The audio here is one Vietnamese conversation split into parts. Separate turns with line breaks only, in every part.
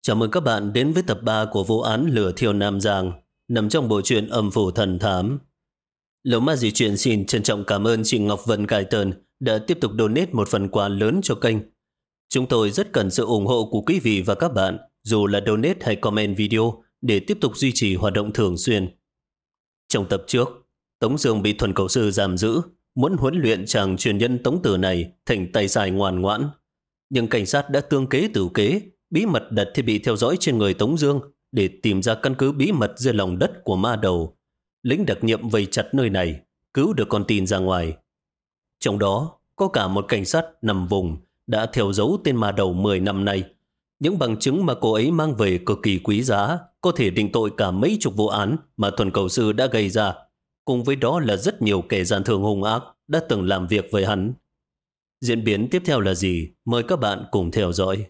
Chào mừng các bạn đến với tập 3 của vụ án lửa thiêu Nam Giang, nằm trong bộ truyện Âm phủ thần thám. Lầu Ma Dị Truyện xin trân trọng cảm ơn chị Ngọc Vân Cải Tơn đã tiếp tục donate một phần quà lớn cho kênh. Chúng tôi rất cần sự ủng hộ của quý vị và các bạn, dù là donate hay comment video, để tiếp tục duy trì hoạt động thường xuyên. Trong tập trước, Tống Dương bị Thuần Cầu Sư giam giữ, muốn huấn luyện chàng truyền nhân Tống Tử này thành tay sai ngoan ngoãn. Nhưng cảnh sát đã tương kế tửu kế, bí mật đặt thiết bị theo dõi trên người Tống Dương để tìm ra căn cứ bí mật dưới lòng đất của ma đầu. Lính đặc nhiệm vây chặt nơi này, cứu được con tin ra ngoài. Trong đó có cả một cảnh sát nằm vùng đã theo dấu tên ma đầu 10 năm nay. Những bằng chứng mà cô ấy mang về cực kỳ quý giá, có thể định tội cả mấy chục vụ án mà Thuần Cầu Sư đã gây ra. Cùng với đó là rất nhiều kẻ gian thương hung ác đã từng làm việc với hắn. Diễn biến tiếp theo là gì? Mời các bạn cùng theo dõi.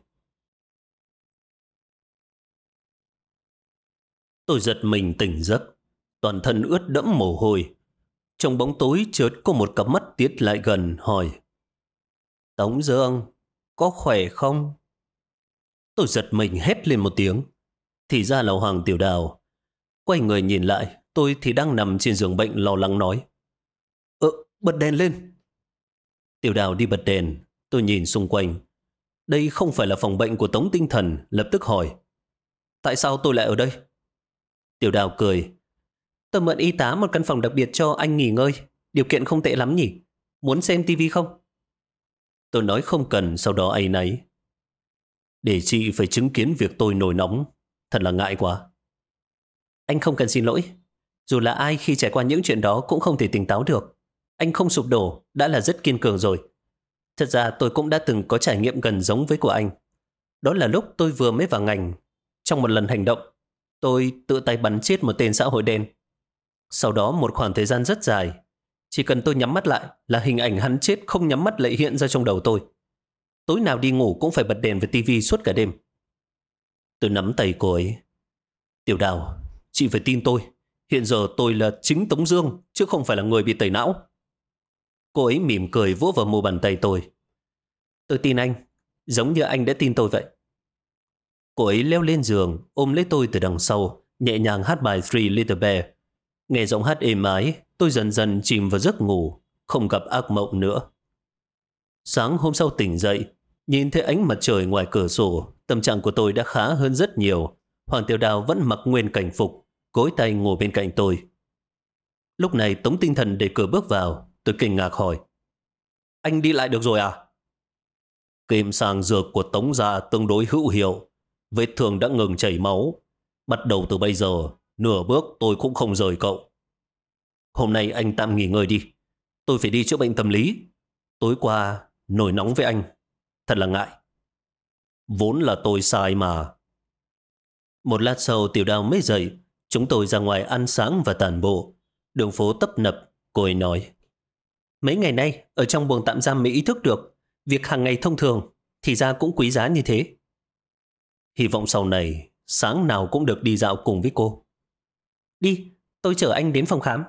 Tôi giật mình tỉnh giấc, toàn thân ướt đẫm mồ hôi. Trong bóng tối chợt có một cặp mắt tiến lại gần hỏi: Tống Dương, có khỏe không? Tôi giật mình hét lên một tiếng. Thì ra là Hoàng Tiểu Đào. Quay người nhìn lại, tôi thì đang nằm trên giường bệnh lo lắng nói: Bật đèn lên. Tiểu Đào đi bật đèn. Tôi nhìn xung quanh. Đây không phải là phòng bệnh của Tống Tinh Thần, lập tức hỏi: Tại sao tôi lại ở đây? Tiểu Đào cười: Tôi mượn y tá một căn phòng đặc biệt cho anh nghỉ ngơi. Điều kiện không tệ lắm nhỉ? Muốn xem tivi không? Tôi nói không cần, sau đó áy náy: Để chị phải chứng kiến việc tôi nổi nóng, thật là ngại quá. Anh không cần xin lỗi. Dù là ai khi trải qua những chuyện đó cũng không thể tỉnh táo được. Anh không sụp đổ đã là rất kiên cường rồi. Thật ra tôi cũng đã từng có trải nghiệm gần giống với của anh. Đó là lúc tôi vừa mới vào ngành. Trong một lần hành động, tôi tự tay bắn chết một tên xã hội đen. Sau đó một khoảng thời gian rất dài, chỉ cần tôi nhắm mắt lại là hình ảnh hắn chết không nhắm mắt lại hiện ra trong đầu tôi. Tối nào đi ngủ cũng phải bật đèn và tivi suốt cả đêm. Tôi nắm tay cô ấy: Tiểu Đào, chị phải tin tôi. Hiện giờ tôi là chính Tống Dương, chứ không phải là người bị tẩy não. Cô ấy mỉm cười vỗ vào mu bàn tay tôi: Tôi tin anh, giống như anh đã tin tôi vậy. Cô ấy leo lên giường, ôm lấy tôi từ đằng sau, nhẹ nhàng hát bài Three Little Bears. Nghe giọng hát êm ái, tôi dần dần chìm vào giấc ngủ, không gặp ác mộng nữa. Sáng hôm sau tỉnh dậy, nhìn thấy ánh mặt trời ngoài cửa sổ, tâm trạng của tôi đã khá hơn rất nhiều. Hoàng Tiểu Đào vẫn mặc nguyên cảnh phục, gối tay ngồi bên cạnh tôi. Lúc này Tống Tinh Thần đẩy cửa bước vào, tôi kinh ngạc hỏi: Anh đi lại được rồi à? Kim sang dược của Tống gia tương đối hữu hiệu, vết thương đã ngừng chảy máu. Bắt đầu từ bây giờ, nửa bước tôi cũng không rời cậu. Hôm nay anh tạm nghỉ ngơi đi. Tôi phải đi chữa bệnh tâm lý. Tối qua nổi nóng với anh, thật là ngại. Vốn là tôi sai mà. Một lát sau Tiểu Đào mới dậy. Chúng tôi ra ngoài ăn sáng và tản bộ. Đường phố tấp nập. Cô ấy nói: Mấy ngày nay ở trong buồng tạm giam mới ý thức được việc hàng ngày thông thường thì ra cũng quý giá như thế. Hy vọng sau này sáng nào cũng được đi dạo cùng với cô. Đi, tôi chở anh đến phòng khám.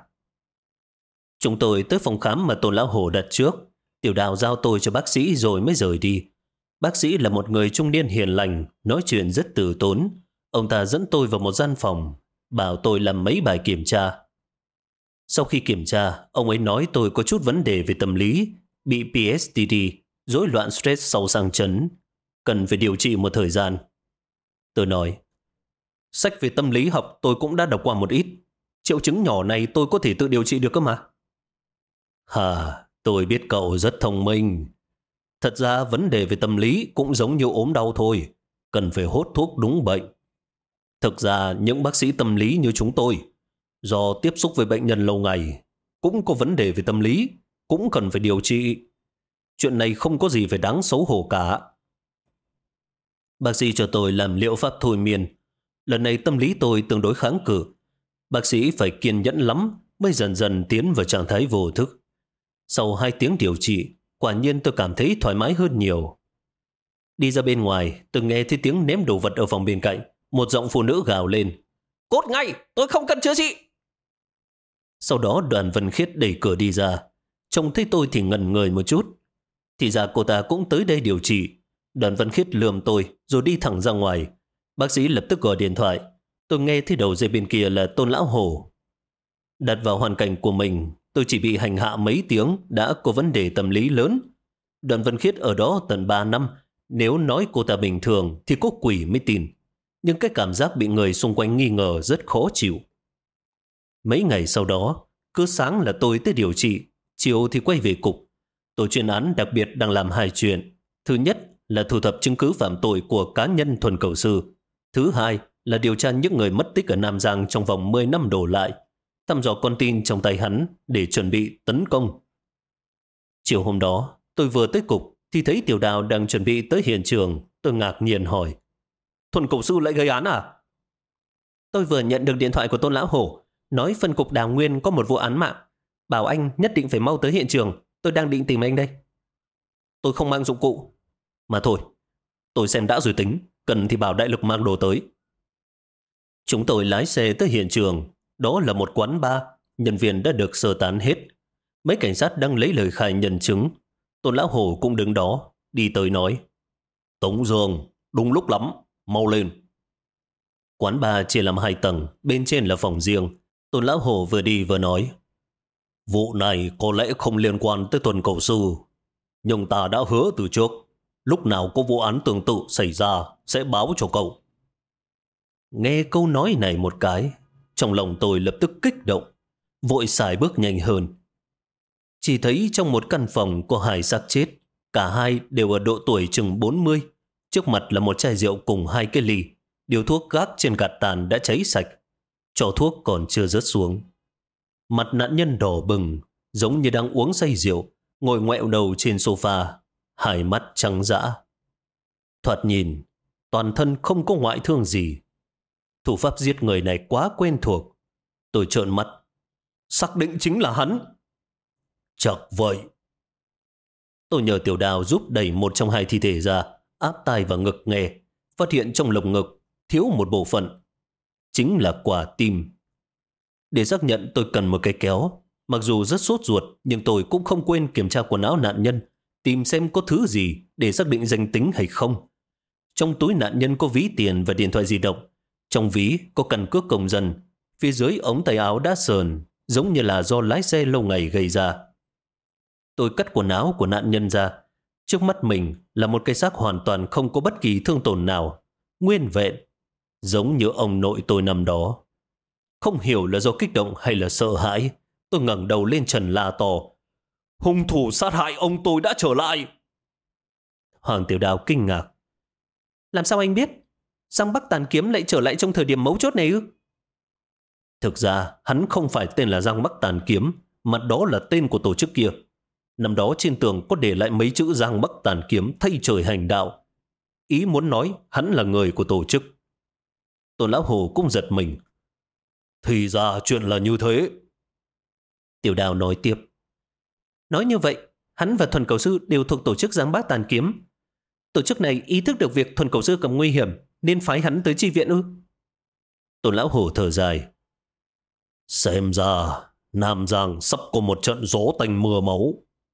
Chúng tôi tới phòng khám mà Tôn Lão Hổ đặt trước. Tiểu Đào giao tôi cho bác sĩ rồi mới rời đi. Bác sĩ là một người trung niên hiền lành, nói chuyện rất từ tốn. Ông ta dẫn tôi vào một gian phòng, bảo tôi làm mấy bài kiểm tra. Sau khi kiểm tra, ông ấy nói tôi có chút vấn đề về tâm lý, bị PTSD, rối loạn stress sau sang chấn, cần phải điều trị một thời gian. Tôi nói: Sách về tâm lý học tôi cũng đã đọc qua một ít. Triệu chứng nhỏ này tôi có thể tự điều trị được cơ mà. Tôi biết cậu rất thông minh. Thật ra vấn đề về tâm lý cũng giống như ốm đau thôi, cần phải hốt thuốc đúng bệnh. Thực ra những bác sĩ tâm lý như chúng tôi, do tiếp xúc với bệnh nhân lâu ngày, cũng có vấn đề về tâm lý, cũng cần phải điều trị. Chuyện này không có gì phải đáng xấu hổ cả. Bác sĩ cho tôi làm liệu pháp thôi miên. Lần này tâm lý tôi tương đối kháng cự. Bác sĩ phải kiên nhẫn lắm mới dần dần tiến vào trạng thái vô thức. Sau 2 tiếng điều trị, quả nhiên tôi cảm thấy thoải mái hơn nhiều. Đi ra bên ngoài, tôi nghe thấy tiếng ném đồ vật ở phòng bên cạnh. Một giọng phụ nữ gào lên: Cút ngay, tôi không cần chữa trị. Sau đó Đoàn Vân Khiết đẩy cửa đi ra. Trông thấy tôi thì ngẩn người một chút. Thì ra cô ta cũng tới đây điều trị. Đoàn Vân Khiết lườm tôi rồi đi thẳng ra ngoài. Bác sĩ lập tức gọi điện thoại. Tôi nghe thấy đầu dây bên kia là Tôn Lão Hổ. Đặt vào hoàn cảnh của mình, tôi chỉ bị hành hạ mấy tiếng đã có vấn đề tâm lý lớn. Đoàn Văn Khiết ở đó tận 3 năm, nếu nói cô ta bình thường thì có quỷ mới tin. Nhưng cái cảm giác bị người xung quanh nghi ngờ rất khó chịu. Mấy ngày sau đó, cứ sáng là tôi tới điều trị, chiều thì quay về cục. Tổ chuyên án đặc biệt đang làm 2 chuyện. Thứ nhất là thu thập chứng cứ phạm tội của cá nhân Thuần Cầu Sư. Thứ hai là điều tra những người mất tích ở Nam Giang trong vòng 10 năm đổ lại, thăm dò con tin trong tay hắn để chuẩn bị tấn công. Chiều hôm đó, tôi vừa tới cục thì thấy Tiểu Đào đang chuẩn bị tới hiện trường. Tôi ngạc nhiên hỏi: Thuần Cầu Sư lại gây án à? Tôi vừa nhận được điện thoại của Tôn Lão Hổ, nói phân cục Đào Nguyên có một vụ án mạng, bảo anh nhất định phải mau tới hiện trường. Tôi đang định tìm anh đây. Tôi không mang dụng cụ. Mà thôi, tôi xem đã rồi tính, cần thì bảo đại lực mang đồ tới. Chúng tôi lái xe tới hiện trường. Đó là một quán bar, nhân viên đã được sơ tán hết. Mấy cảnh sát đang lấy lời khai nhân chứng. Tôn Lão Hổ cũng đứng đó, đi tới nói: Tống Dương, đúng lúc lắm, mau lên. Quán bar chia làm 2 tầng, bên trên là phòng riêng. Tôn Lão Hổ vừa đi vừa nói: Vụ này có lẽ không liên quan tới Thuần Cầu Sư, nhưng ta đã hứa từ trước, lúc nào có vụ án tương tự xảy ra sẽ báo cho cậu. Nghe câu nói này một cái, trong lòng tôi lập tức kích động, vội xài bước nhanh hơn. Chỉ thấy trong một căn phòng có 2 xác chết, cả hai đều ở độ tuổi chừng 40. Trước mặt là một chai rượu cùng 2 cái ly, điều thuốc gác trên gạt tàn đã cháy sạch, trò thuốc còn chưa rớt xuống. Mặt nạn nhân đỏ bừng, giống như đang uống say rượu, ngồi ngoẹo đầu trên sofa, 2 mắt trắng dã. Thoạt nhìn, toàn thân không có ngoại thương gì. Thủ pháp giết người này quá quen thuộc. Tôi trợn mắt. Xác định chính là hắn. Chắc vậy. Tôi nhờ Tiểu Đào giúp đẩy một trong 2 thi thể ra, áp tai vào ngực nghe, phát hiện trong lồng ngực thiếu một bộ phận, chính là quả tim. Để xác nhận tôi cần một cái kéo. Mặc dù rất sốt ruột, nhưng tôi cũng không quên kiểm tra quần áo nạn nhân, tìm xem có thứ gì để xác định danh tính hay không. Trong túi nạn nhân có ví tiền và điện thoại di động. Trong ví có căn cước công dân. Phía dưới ống tay áo đã sờn, giống như là do lái xe lâu ngày gây ra. Tôi cắt quần áo của nạn nhân ra. Trước mắt mình là một cái xác hoàn toàn không có bất kỳ thương tổn nào, nguyên vẹn, giống như ông nội tôi năm đó. Không hiểu là do kích động hay là sợ hãi, tôi ngẩng đầu lên trần la to: Hung thủ sát hại ông tôi đã trở lại! Hoàng Tiểu Đào kinh ngạc: Làm sao anh biết? Giang Bắc Tàn Kiếm lại trở lại trong thời điểm mấu chốt này ư? Thực ra hắn không phải tên là Giang Bắc Tàn Kiếm, mà đó là tên của tổ chức kia. Năm đó trên tường có để lại mấy chữ Giang Bắc Tàn Kiếm thay trời hành đạo. Ý muốn nói hắn là người của tổ chức. Tôn Lão Hồ cũng giật mình. Thì ra chuyện là như thế. Tiểu Đào nói tiếp: Nói như vậy, hắn và Thuần Cầu Sư đều thuộc tổ chức Giang Bắc Tàn Kiếm. Tổ chức này ý thức được việc Thuần Cầu Sư cầm nguy hiểm nên phái hắn tới chi viện ư? Tôn Lão Hổ thở dài: Xem ra Nam Giang sắp có một trận gió tanh mưa máu.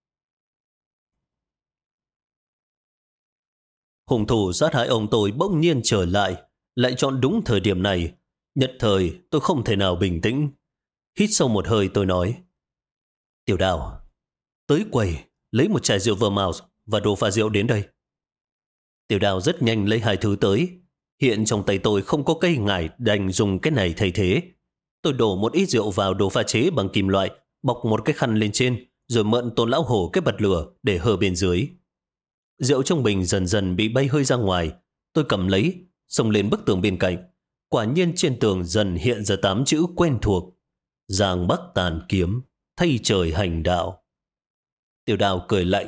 Hung thủ sát hại ông tôi bỗng nhiên trở lại chọn đúng thời điểm này. Nhất thời tôi không thể nào bình tĩnh. Hít sâu một hơi tôi nói: Tiểu Đào, tới quầy lấy một chai rượu Vermouth và đồ pha rượu đến đây. Tiểu Đào rất nhanh lấy 2 thứ tới. Hiện trong tay tôi không có cây ngải, đành dùng cái này thay thế. Tôi đổ một ít rượu vào đồ pha chế bằng kim loại, bọc một cái khăn lên trên, rồi mượn Tôn Lão Hổ cái bật lửa để hơ bên dưới. Rượu trong bình dần dần bị bay hơi ra ngoài. Tôi cầm lấy, xông lên bức tường bên cạnh. Quả nhiên trên tường dần hiện ra 8 chữ quen thuộc: Giang Bắc Tàn Kiếm, thay trời hành đạo. Tiểu Đào cười lạnh: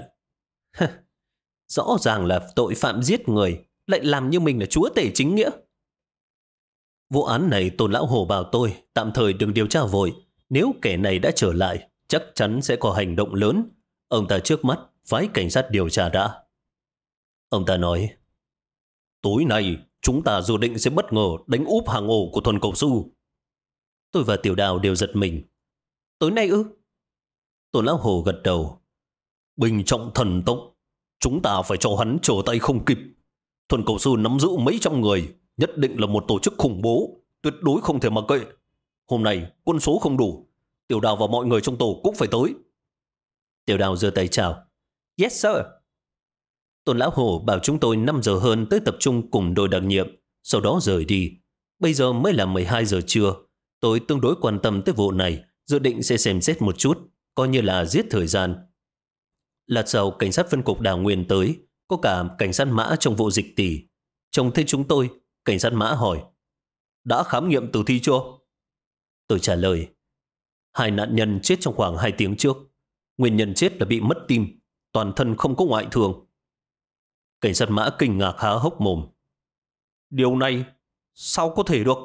Rõ ràng là tội phạm giết người, lại làm như mình là chúa tể chính nghĩa. Vụ án này Tôn Lão Hổ bảo tôi tạm thời đừng điều tra vội. Nếu kẻ này đã trở lại, chắc chắn sẽ có hành động lớn. Ông ta trước mắt phái cảnh sát điều tra đã. Ông ta nói: Tối nay chúng ta dự định sẽ bất ngờ đánh úp hàng ổ của Thuần Cầu Sư. Tôi và Tiểu Đào đều giật mình. Tối nay ư? Tôn Lão Hổ gật đầu. Bình trọng thần tốc, chúng ta phải cho hắn trở tay không kịp. Thuần Cầu Sư nắm giữ mấy trăm người, nhất định là một tổ chức khủng bố, tuyệt đối không thể mặc kệ. Hôm nay quân số không đủ, Tiểu Đào và mọi người trong tổ cũng phải tới. Tiểu Đào giơ tay chào. Yes sir. Tôn Lão Hổ bảo chúng tôi 5 giờ hơn tới tập trung cùng đội đặc nhiệm, sau đó rời đi. Bây giờ mới là 12 giờ trưa. Tôi tương đối quan tâm tới vụ này, dự định sẽ xem xét một chút, coi như là giết thời gian. Lát sau cảnh sát phân cục Đào Nguyên tới, có cả cảnh sát Mã trong vụ dịch tỷ. Trông thấy chúng tôi, cảnh sát Mã hỏi, đã khám nghiệm tử thi chưa? Tôi trả lời, 2 nạn nhân chết trong khoảng 2 tiếng trước. Nguyên nhân chết là bị mất tim, toàn thân không có ngoại thương. Cảnh sát Mã kinh ngạc há hốc mồm. Điều này sao có thể được?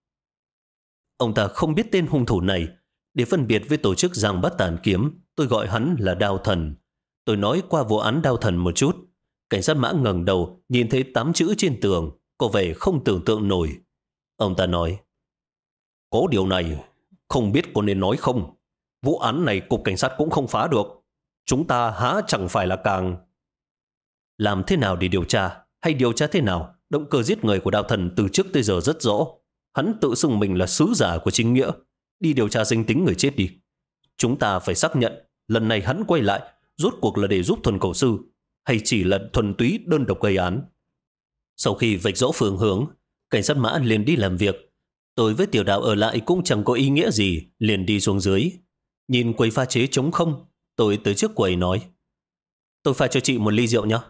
Ông ta không biết tên hung thủ này. Để phân biệt với tổ chức Giang Bát Tản Kiếm, tôi gọi hắn là Đao Thần. Tôi nói qua vụ án Đao Thần một chút. Cảnh sát Mã ngẩng đầu, nhìn thấy 8 chữ trên tường, có vẻ không tưởng tượng nổi. Ông ta nói, có điều này, không biết có nên nói không? Vụ án này cục cảnh sát cũng không phá được. Chúng ta há chẳng phải là càng... Làm thế nào để điều tra, hay điều tra thế nào? Động cơ giết người của Đao Thần từ trước tới giờ rất rõ. Hắn tự xưng mình là sứ giả của chính nghĩa. Đi điều tra danh tính người chết đi. Chúng ta phải xác nhận lần này hắn quay lại rốt cuộc là để giúp Thuần Cầu Sư, hay chỉ là thuần túy đơn độc gây án. Sau khi vạch rõ phương hướng, cảnh sát Mã liền đi làm việc. Tôi với Tiểu Đào ở lại cũng chẳng có ý nghĩa gì, liền đi xuống dưới. Nhìn quầy pha chế trống không, tôi tới trước quầy nói, tôi pha cho chị một ly rượu nhé.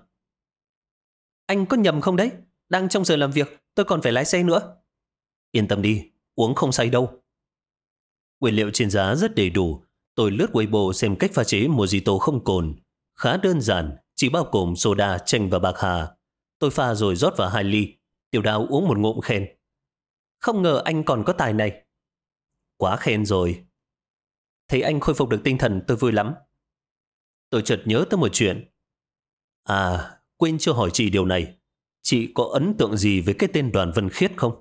Anh có nhầm không đấy? Đang trong giờ làm việc, tôi còn phải lái xe nữa. Yên tâm đi, uống không say đâu. Nguyên liệu trên giá rất đầy đủ. Tôi lướt Weibo xem cách pha chế mojito không cồn. Khá đơn giản, chỉ bao gồm soda, chanh và bạc hà. Tôi pha rồi rót vào 2 ly. Tiểu Đào uống một ngụm khen. Không ngờ anh còn có tài này. Quá khen rồi. Thấy anh khôi phục được tinh thần tôi vui lắm. Tôi chợt nhớ tới một chuyện. À, quên chưa hỏi chị điều này. Chị có ấn tượng gì với cái tên Đoàn Vân Khiết không?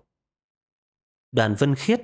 Đoàn Vân Khiết?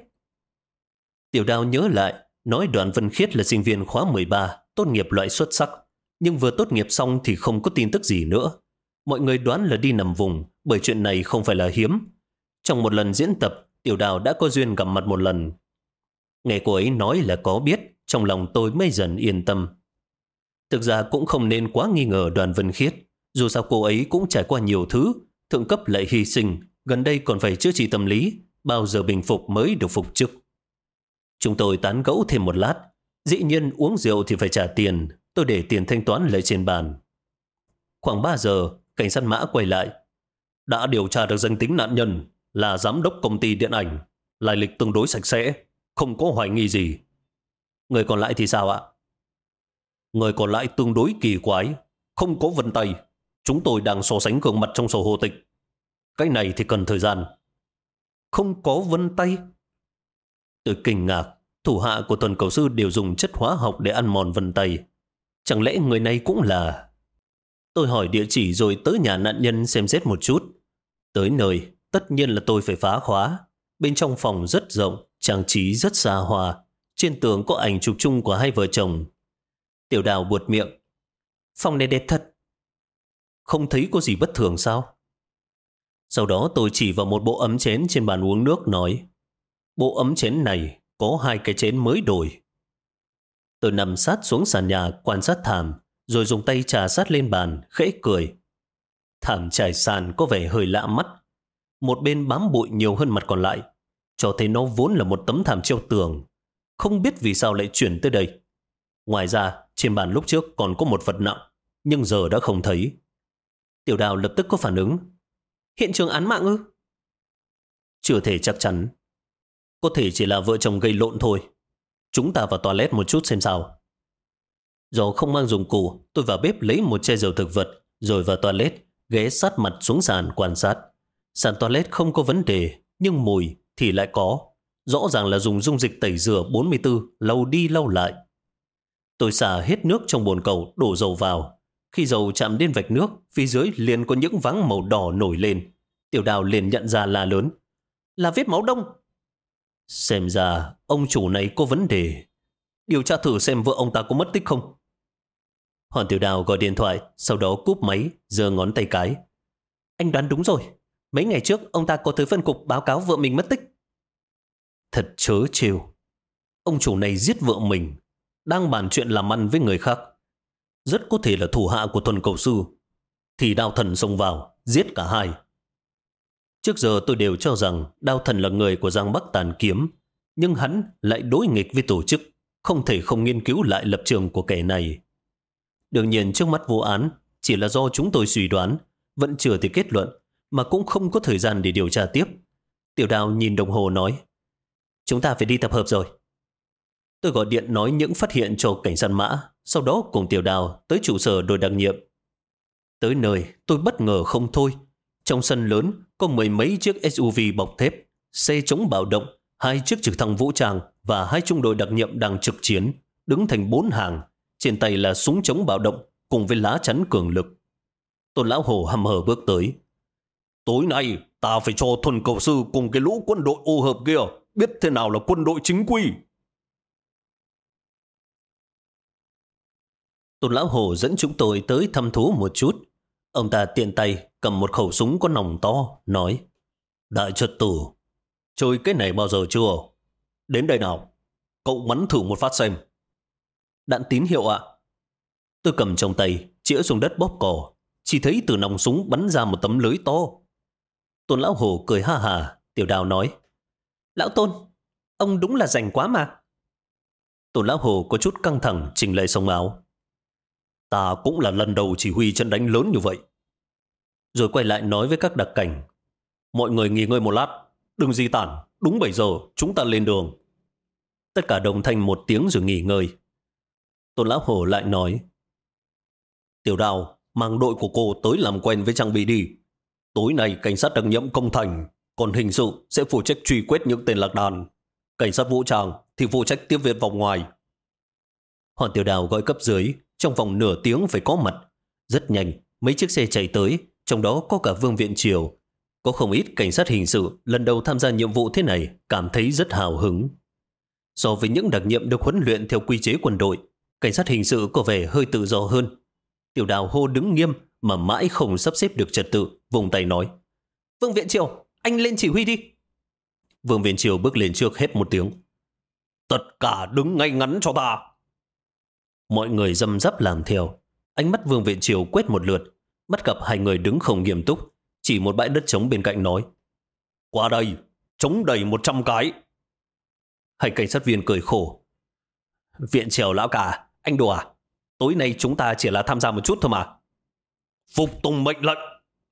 Tiểu Đào nhớ lại, nói Đoàn Vân Khiết là sinh viên khóa 13, tốt nghiệp loại xuất sắc. Nhưng vừa tốt nghiệp xong thì không có tin tức gì nữa. Mọi người đoán là đi nằm vùng, bởi chuyện này không phải là hiếm. Trong một lần diễn tập, Tiểu Đào đã có duyên gặp mặt một lần. Nghe cô ấy nói là có biết, trong lòng tôi mới dần yên tâm. Thực ra cũng không nên quá nghi ngờ Đoàn Vân Khiết. Dù sao cô ấy cũng trải qua nhiều thứ, thượng cấp lại hy sinh, gần đây còn phải chữa trị tâm lý, bao giờ bình phục mới được phục chức. Chúng tôi tán gẫu thêm một lát. Dĩ nhiên uống rượu thì phải trả tiền, tôi để tiền thanh toán lại trên bàn. Khoảng 3 giờ, cảnh sát Mã quay lại. Đã điều tra được danh tính nạn nhân là giám đốc công ty điện ảnh, lai lịch tương đối sạch sẽ, không có hoài nghi gì. Người còn lại thì sao ạ? Người còn lại tương đối kỳ quái, không có vân tay. Chúng tôi đang so sánh gương mặt trong sổ hộ tịch. Cái này thì cần thời gian. Không có vân tay? Tôi kinh ngạc, thủ hạ của Thuần Cầu Sư đều dùng chất hóa học để ăn mòn vân tay. Chẳng lẽ người này cũng là... Tôi hỏi địa chỉ rồi tới nhà nạn nhân xem xét một chút. Tới nơi, tất nhiên là tôi phải phá khóa. Bên trong phòng rất rộng, trang trí rất xa hoa. Trên tường có ảnh chụp chung của 2 vợ chồng. Tiểu Đào buột miệng. Phòng này đẹp thật. Không thấy có gì bất thường sao? Sau đó tôi chỉ vào một bộ ấm chén trên bàn uống nước nói, bộ ấm chén này có 2 cái chén mới đổi. Tôi nằm sát xuống sàn nhà quan sát thảm, rồi dùng tay trà sát lên bàn, khẽ cười. Thảm trải sàn có vẻ hơi lạ mắt. Một bên bám bụi nhiều hơn mặt còn lại, cho thấy nó vốn là một tấm thảm treo tường. Không biết vì sao lại chuyển tới đây. Ngoài ra, trên bàn lúc trước còn có một vật nặng, nhưng giờ đã không thấy. Tiểu Đào lập tức có phản ứng. Hiện trường án mạng ư? Chưa thể chắc chắn. Có thể chỉ là vợ chồng gây lộn thôi. Chúng ta vào toilet một chút xem sao. Do không mang dụng cụ, tôi vào bếp lấy một chai dầu thực vật, rồi vào toilet, ghé sát mặt xuống sàn quan sát. Sàn toilet không có vấn đề, nhưng mùi thì lại có. Rõ ràng là dùng dung dịch tẩy rửa 44, lau đi lau lại. Tôi xả hết nước trong bồn cầu, đổ dầu vào. Khi dầu chạm đến vạch nước, phía dưới liền có những váng màu đỏ nổi lên. Tiểu Đào liền nhận ra là lớn. Là vết máu đông. Xem ra ông chủ này có vấn đề. Điều tra thử xem vợ ông ta có mất tích không. Hoàng Tiểu Đào gọi điện thoại, sau đó cúp máy, giơ ngón tay cái. Anh đoán đúng rồi. Mấy ngày trước ông ta có tới phân cục báo cáo vợ mình mất tích. Thật trớ trêu. Ông chủ này giết vợ mình, đang bàn chuyện làm ăn với người khác. Rất có thể là thủ hạ của Thuần Cầu Sư. Thì Đao Thần xông vào, giết cả hai. Trước giờ tôi đều cho rằng Đao Thần là người của Giang Bắc Tàn Kiếm, nhưng hắn lại đối nghịch với tổ chức, không thể không nghiên cứu lại lập trường của kẻ này. Đương nhiên trước mắt vụ án chỉ là do chúng tôi suy đoán, vẫn chưa thể kết luận, mà cũng không có thời gian để điều tra tiếp. Tiểu Đào nhìn đồng hồ nói, chúng ta phải đi tập hợp rồi. Tôi gọi điện nói những phát hiện cho cảnh sát Mã, sau đó cùng Tiểu Đào tới trụ sở đội đặc nhiệm. Tới nơi, tôi bất ngờ không thôi. Trong sân lớn có mười mấy chiếc SUV bọc thép, xe chống bạo động, 2 chiếc trực thăng vũ trang và 2 trung đội đặc nhiệm đang trực chiến, đứng thành 4 hàng. Trên tay là súng chống bạo động cùng với lá chắn cường lực. Tôn Lão Hổ hầm hở bước tới. Tối nay ta phải cho Thuần Cầu Sư cùng cái lũ quân đội ô hợp kia biết thế nào là quân đội chính quy. Tôn Lão Hổ dẫn chúng tôi tới thăm thú một chút. Ông ta tiện tay cầm một khẩu súng có nòng to, nói, đại trật tử, chơi cái này bao giờ chưa? Đến đây nào, cậu bắn thử một phát xem. Đạn tín hiệu ạ. Tôi cầm trong tay, chĩa xuống đất bóp cò, chỉ thấy từ nòng súng bắn ra một tấm lưới to. Tôn Lão Hổ cười ha hà. Tiểu Đào nói, Lão Tôn, ông đúng là rảnh quá mà. Tôn Lão Hổ có chút căng thẳng chỉnh lại song áo. Ta cũng là lần đầu chỉ huy trận đánh lớn như vậy. Rồi quay lại nói với các đặc cảnh, mọi người nghỉ ngơi một lát, đừng di tản, đúng 7 giờ chúng ta lên đường. Tất cả đồng thanh một tiếng rồi nghỉ ngơi. Tôn Lão Hổ lại nói, Tiểu Đào, mang đội của cô tới làm quen với trang bị đi. Tối nay cảnh sát đặc nhiệm công thành, còn hình sự sẽ phụ trách truy quét những tên lạc đàn. Cảnh sát vũ trang thì phụ trách tiếp viện vòng ngoài. Hoàng Tiểu Đào gọi cấp dưới, trong vòng nửa tiếng phải có mặt. Rất nhanh, mấy chiếc xe chạy tới, trong đó có cả Vương Viện Triều. Có không ít cảnh sát hình sự lần đầu tham gia nhiệm vụ thế này, cảm thấy rất hào hứng. So với những đặc nhiệm được huấn luyện theo quy chế quân đội, cảnh sát hình sự có vẻ hơi tự do hơn. Tiểu Đào hô đứng nghiêm mà mãi không sắp xếp được trật tự, vùng tay nói, Vương Viện Triều, anh lên chỉ huy đi. Vương Viện Triều bước lên trước hét một tiếng, tất cả đứng ngay ngắn cho ta. Mọi người răm rắp làm theo. Ánh mắt Vương Viện Triều quét một lượt, bắt gặp hai người đứng không nghiêm túc, chỉ một bãi đất trống bên cạnh nói, qua đây, trống đầy 100 cái. Hai cảnh sát viên cười khổ, Viện Triều lão cả, anh đùa à? Tối nay chúng ta chỉ là tham gia một chút thôi mà. Phục tùng mệnh lệnh.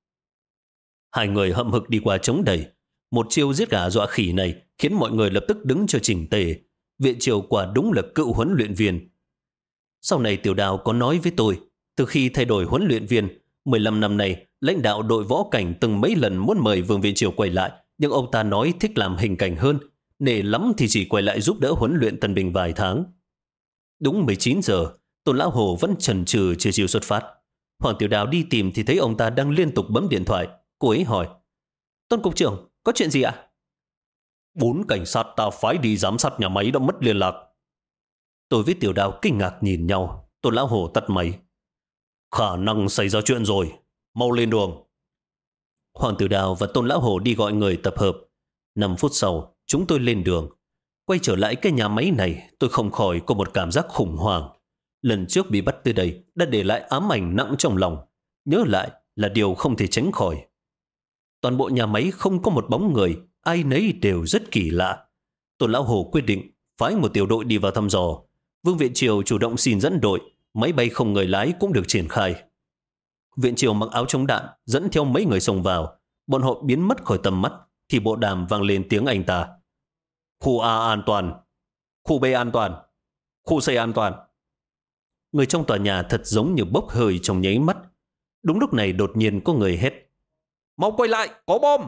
Hai người hậm hực đi qua trống đầy. Một chiêu giết gà dọa khỉ này khiến mọi người lập tức đứng cho chỉnh tề. Viện Triều quả đúng là cựu huấn luyện viên. Sau này Tiểu Đào có nói với tôi, từ khi thay đổi huấn luyện viên, 15 năm nay, lãnh đạo đội võ cảnh từng mấy lần muốn mời Vương Viện Triều quay lại, nhưng ông ta nói thích làm hình cảnh hơn, nể lắm thì chỉ quay lại giúp đỡ huấn luyện tân binh vài tháng. Đúng 19 giờ, Tôn Lão Hổ vẫn chần chừ chưa chịu xuất phát. Hoàng Tiểu Đào đi tìm thì thấy ông ta đang liên tục bấm điện thoại. Cô ấy hỏi, Tôn Cục trưởng, có chuyện gì ạ? 4 cảnh sát ta phái đi giám sát nhà máy đã mất liên lạc. Tôi với Tiểu Đào kinh ngạc nhìn nhau. Tôn Lão Hổ tắt máy. Khả năng xảy ra chuyện rồi, mau lên đường. Hoàng Tiểu Đào và Tôn Lão Hổ đi gọi người tập hợp. 5 phút sau, chúng tôi lên đường. Quay trở lại cái nhà máy này, tôi không khỏi có một cảm giác khủng hoảng. Lần trước bị bắt tới đây đã để lại ám ảnh nặng trong lòng. Nhớ lại là điều không thể tránh khỏi. Toàn bộ nhà máy không có một bóng người, ai nấy đều rất kỳ lạ. Tôn Lão Hổ quyết định phái một tiểu đội đi vào thăm dò. Vương Viện Triều chủ động xin dẫn đội, máy bay không người lái cũng được triển khai. Viện Triều mặc áo chống đạn, dẫn theo mấy người xông vào. Bọn họ biến mất khỏi tầm mắt, thì bộ đàm vang lên tiếng anh ta. Khu A an toàn, khu B an toàn, khu C an toàn. Người trong tòa nhà thật giống như bốc hơi trong nháy mắt. Đúng lúc này đột nhiên có người hét, mau quay lại, có bom!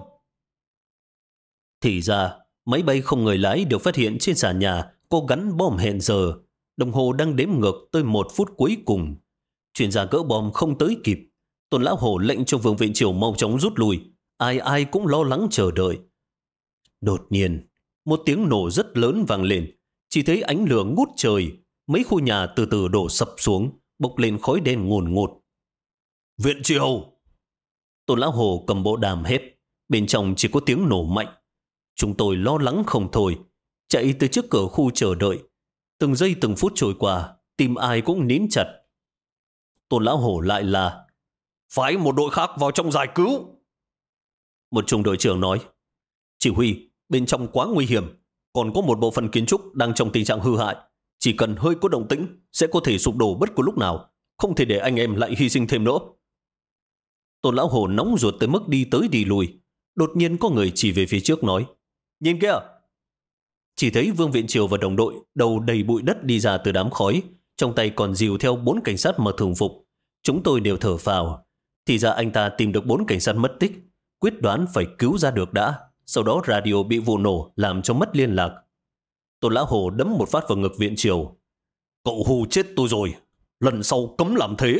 Thì ra, máy bay không người lái được phát hiện trên sàn nhà có gắn bom hẹn giờ. Đồng hồ đang đếm ngược tới 1 phút cuối cùng. Chuyên gia gỡ bom không tới kịp. Tôn Lão Hổ lệnh cho Vương Viện Triều mau chóng rút lui. Ai ai cũng lo lắng chờ đợi. Đột nhiên, một tiếng nổ rất lớn vang lên. Chỉ thấy ánh lửa ngút trời. Mấy khu nhà từ từ đổ sập xuống, bốc lên khói đen ngùn ngụt. Viện Triều! Tôn Lão Hổ cầm bộ đàm hét. Bên trong chỉ có tiếng nổ mạnh. Chúng tôi lo lắng không thôi, chạy tới trước cửa khu chờ đợi. Từng giây từng phút trôi qua, tim ai cũng nín chặt. Tôn lão hổ lại là: phái một đội khác vào trong giải cứu. Một trung đội trưởng nói: chỉ huy, bên trong quá nguy hiểm, còn có một bộ phận kiến trúc đang trong tình trạng hư hại. Chỉ cần hơi có động tĩnh sẽ có thể sụp đổ bất cứ lúc nào, không thể để anh em lại hy sinh thêm nữa. Tôn lão hổ nóng ruột tới mức đi tới đi lui. Đột nhiên có người chỉ về phía trước nói: nhìn kìa! Chỉ thấy Vương Viện Triều và đồng đội đầu đầy bụi đất đi ra từ đám khói, trong tay còn dìu theo 4 cảnh sát mặc thường phục. Chúng tôi đều thở phào. Thì ra anh ta tìm được 4 cảnh sát mất tích, quyết đoán phải cứu ra được đã. Sau đó radio bị vụ nổ làm cho mất liên lạc. Tôn lão hổ đấm một phát vào ngực Viện Triều: cậu hù chết tôi rồi, lần sau cấm làm thế.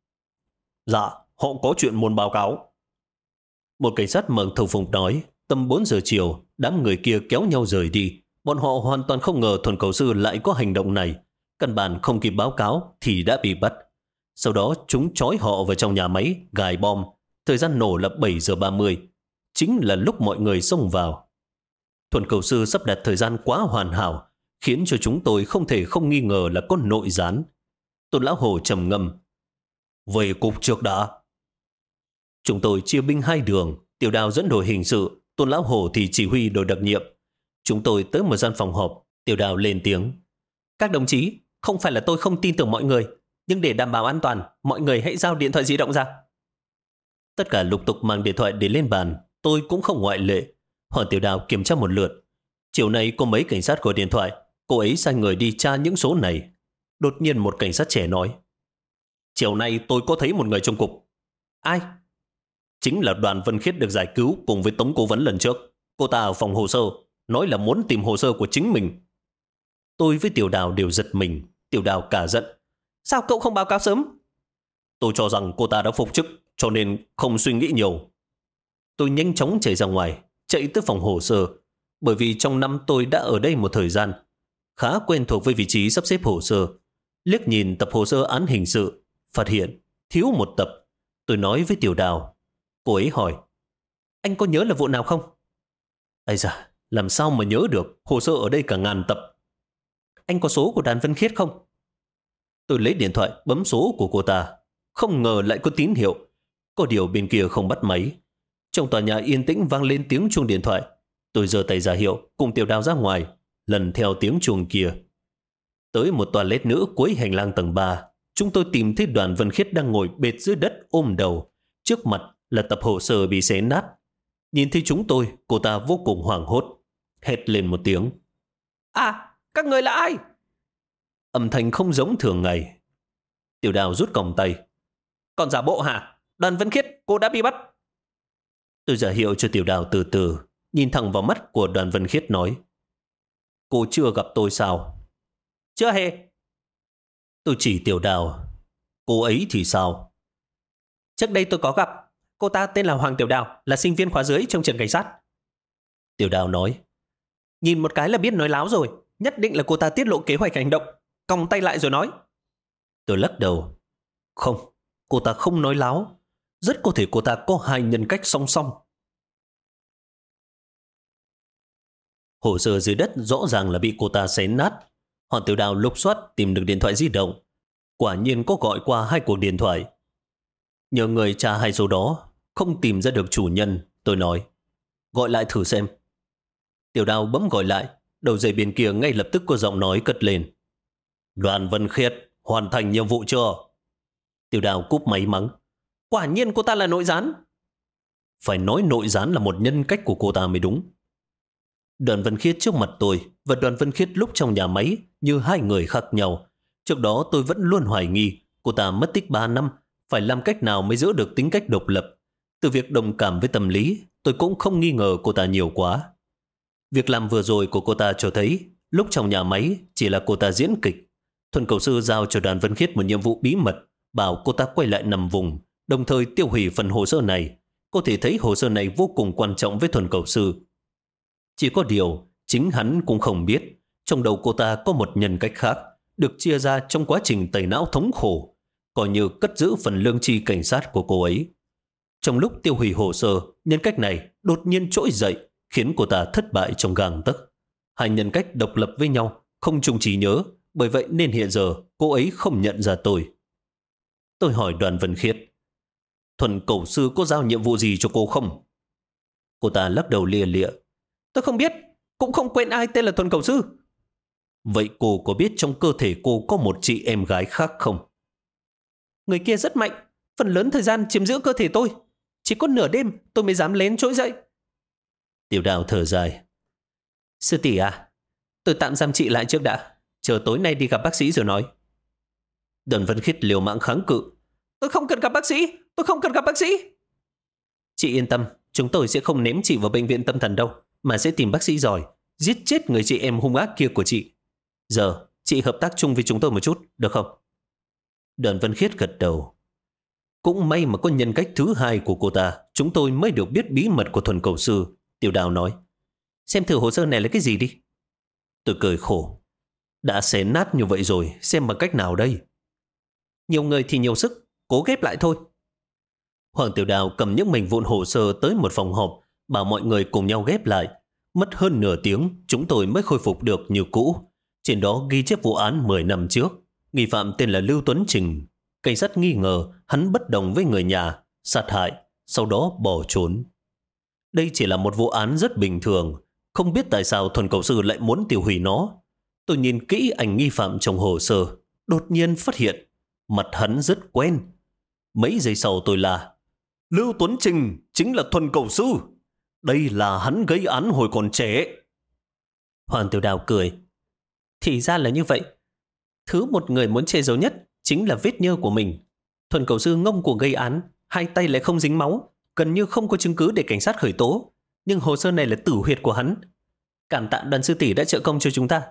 Dạ, họ có chuyện muốn báo cáo. Một cảnh sát mặc thường phục nói. Tầm 4 giờ chiều, đám người kia kéo nhau rời đi. Bọn họ hoàn toàn không ngờ Thuần Cầu Sư lại có hành động này. Căn bản không kịp báo cáo thì đã bị bắt. Sau đó chúng trói họ vào trong nhà máy, gài bom. Thời gian nổ là 7 giờ 30. Chính là lúc mọi người xông vào. Thuần Cầu Sư sắp đặt thời gian quá hoàn hảo, khiến cho chúng tôi không thể không nghi ngờ là có nội gián. Tôn lão hổ trầm ngâm: về cục trước đã. Chúng tôi chia binh 2 đường. Tiểu Đào dẫn đội hình sự, Tôn lão hổ thì chỉ huy đội đặc nhiệm. Chúng tôi tới một gian phòng họp. Tiểu Đào lên tiếng: các đồng chí, không phải là tôi không tin tưởng mọi người, nhưng để đảm bảo an toàn, mọi người hãy giao điện thoại di động ra. Tất cả lục tục mang điện thoại để lên bàn. Tôi cũng không ngoại lệ. Hỏi Tiểu Đào kiểm tra một lượt. Chiều nay có mấy cảnh sát gọi điện thoại, cô ấy sai người đi tra những số này. Đột nhiên một cảnh sát trẻ nói: chiều nay tôi có thấy một người trong cục. Ai? Chính là Đoàn Vân Khiết được giải cứu cùng với Tống cố vấn lần trước. Cô ta ở phòng hồ sơ, nói là muốn tìm hồ sơ của chính mình. Tôi với Tiểu Đào đều giật mình. Tiểu Đào cả giận: sao cậu không báo cáo sớm? Tôi cho rằng cô ta đã phục chức, cho nên không suy nghĩ nhiều. Tôi nhanh chóng chạy ra ngoài, chạy tới phòng hồ sơ. Bởi vì trong năm tôi đã ở đây một thời gian, khá quen thuộc với vị trí sắp xếp hồ sơ. Liếc nhìn tập hồ sơ án hình sự, phát hiện thiếu một tập. Tôi nói với Tiểu Đào. Cô ấy hỏi: anh có nhớ là vụ nào không? Ây da, làm sao mà nhớ được, hồ sơ ở đây cả ngàn tập. Anh có số của Đoàn Vân Khiết không? Tôi lấy điện thoại bấm số của cô ta. Không ngờ lại có tín hiệu. Có điều bên kia không bắt máy. Trong tòa nhà yên tĩnh vang lên tiếng chuông điện thoại. Tôi giơ tay ra hiệu cùng Tiểu Đào ra ngoài, lần theo tiếng chuông kia. Tới một toilet nữa cuối hành lang tầng 3, chúng tôi tìm thấy Đoàn Vân Khiết đang ngồi bệt dưới đất ôm đầu. Trước mặt là tập hồ sơ bị xé nát. Nhìn thấy chúng tôi, cô ta vô cùng hoảng hốt, hét lên một tiếng: à, các người là ai? Âm thanh không giống thường ngày. Tiểu Đào rút còng tay: còn giả bộ hả? Đoàn Vân Khiết, cô đã bị bắt. Tôi giả hiệu cho Tiểu Đào từ từ, nhìn thẳng vào mắt của Đoàn Vân Khiết nói: cô chưa gặp tôi sao? Chưa hề. Tôi chỉ Tiểu Đào: cô ấy thì sao? Trước đây tôi có gặp. Cô ta tên là Hoàng Tiểu Đào, là sinh viên khóa dưới trong trường cảnh sát. Tiểu Đào nói: nhìn một cái là biết nói láo rồi. Nhất định là cô ta tiết lộ kế hoạch hành động. Còng tay lại rồi nói. Tôi lắc đầu: không, cô ta không nói láo. Rất có thể cô ta có 2 nhân cách song song. Hồ sơ dưới đất rõ ràng là bị cô ta xé nát. Hoàng Tiểu Đào lục soát tìm được điện thoại di động. Quả nhiên có gọi qua 2 cuộc điện thoại. Nhờ người tra 2 số đó, không tìm ra được chủ nhân. Tôi nói: gọi lại thử xem. Tiểu Đào bấm gọi lại. Đầu dây bên kia ngay lập tức có giọng nói cất lên: Đoàn Vân Khiết, hoàn thành nhiệm vụ chưa? Tiểu Đào cúp máy mắng: quả nhiên cô ta là nội gián. Phải nói nội gián là một nhân cách của cô ta mới đúng. Đoàn Vân Khiết trước mặt tôi và Đoàn Vân Khiết lúc trong nhà máy như 2 người khác nhau. Trước đó tôi vẫn luôn hoài nghi cô ta mất tích 3 năm, phải làm cách nào mới giữ được tính cách độc lập. Từ việc đồng cảm với tâm lý, tôi cũng không nghi ngờ cô ta nhiều quá. Việc làm vừa rồi của cô ta cho thấy lúc trong nhà máy chỉ là cô ta diễn kịch. Thuần Cầu Sư giao cho Đoàn Vân Khiết một nhiệm vụ bí mật, bảo cô ta quay lại nằm vùng, đồng thời tiêu hủy phần hồ sơ này. Có thể thấy hồ sơ này vô cùng quan trọng với Thuần Cầu Sư. Chỉ có điều, chính hắn cũng không biết, trong đầu cô ta có một nhân cách khác, được chia ra trong quá trình tẩy não thống khổ, coi như cất giữ phần lương tri cảnh sát của cô ấy. Trong lúc tiêu hủy hồ sơ, nhân cách này đột nhiên trỗi dậy, khiến cô ta thất bại trong gang tấc. Hai nhân cách độc lập với nhau, không chung trí nhớ, bởi vậy nên hiện giờ cô ấy không nhận ra tôi. Tôi hỏi Đoàn Vân Khiết, Thuần Cẩu Sư có giao nhiệm vụ gì cho cô không? Cô ta lắc đầu lia lịa. Tôi không biết, cũng không quen ai tên là Thuần Cẩu Sư. Vậy cô có biết trong cơ thể cô có một chị em gái khác không? Người kia rất mạnh, phần lớn thời gian chiếm giữ cơ thể tôi. Chỉ có nửa đêm tôi mới dám lén trỗi dậy. Tiểu Đào thở dài. Sư tỷ à, tôi tạm giam chị lại trước đã, chờ tối nay đi gặp bác sĩ rồi nói. Đoàn Vân Khiết liều mạng kháng cự. Tôi không cần gặp bác sĩ, tôi không cần gặp bác sĩ. Chị yên tâm, chúng tôi sẽ không ném chị vào bệnh viện tâm thần đâu, mà sẽ tìm bác sĩ giỏi, giết chết người chị em hung ác kia của chị. Giờ, chị hợp tác chung với chúng tôi một chút, được không? Đoàn Vân Khiết gật đầu. Cũng may mà có nhân cách thứ hai của cô ta, chúng tôi mới được biết bí mật của Thuần Cẩu Sư. Tiểu Đào nói, xem thử hồ sơ này là cái gì đi. Tôi cười khổ. Đã xé nát như vậy rồi, xem bằng cách nào đây? Nhiều người thì nhiều sức, cố ghép lại thôi. Hoàng Tiểu Đào cầm những mảnh vụn hồ sơ tới một phòng họp, bảo mọi người cùng nhau ghép lại. Mất hơn nửa tiếng, chúng tôi mới khôi phục được như cũ. Trên đó ghi chép vụ án 10 năm trước. Nghi phạm tên là Lưu Tuấn Trình. Cảnh sát nghi ngờ hắn bất đồng với người nhà, sát hại, sau đó bỏ trốn. Đây chỉ là một vụ án rất bình thường. Không biết tại sao Thuần Cẩu Sư lại muốn tiêu hủy nó. Tôi nhìn kỹ ảnh nghi phạm trong hồ sơ, đột nhiên phát hiện mặt hắn rất quen. Mấy giây sau tôi là Lưu Tuấn Trình chính là Thuần Cẩu Sư. Đây là hắn gây án hồi còn trẻ. Hoàng Tiểu Đào cười. Thì ra là như vậy. Thứ một người muốn che giấu nhất chính là vết nhơ của mình. Thuần Cẩu Sư ngông cuồng gây án, hai tay lại không dính máu, gần như không có chứng cứ để cảnh sát khởi tố. Nhưng hồ sơ này là tử huyệt của hắn. Cảm tạ Đoàn sư tỷ đã trợ công cho chúng ta.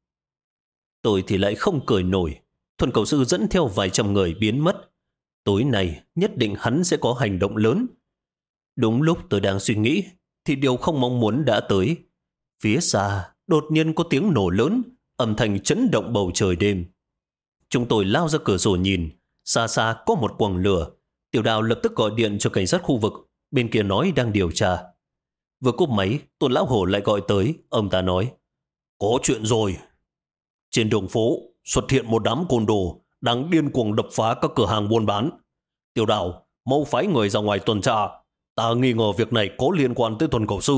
Tôi thì lại không cười nổi. Thuần Cẩu Sư dẫn theo vài trăm người biến mất. Tối nay nhất định hắn sẽ có hành động lớn. Đúng lúc tôi đang suy nghĩ thì điều không mong muốn đã tới. Phía xa đột nhiên có tiếng nổ lớn, âm thanh chấn động bầu trời đêm. Chúng tôi lao ra cửa sổ nhìn, xa xa có một quầng lửa. Tiểu Đào lập tức gọi điện cho cảnh sát khu vực, bên kia nói đang điều tra. Vừa cúp máy, Tôn Lão Hổ lại gọi tới, ông ta nói, có chuyện rồi. Trên đường phố xuất hiện một đám côn đồ đang điên cuồng đập phá các cửa hàng buôn bán. Tiểu Đào, mau phái người ra ngoài tuần tra. Ta nghi ngờ việc này có liên quan tới Thuần Cẩu Sư.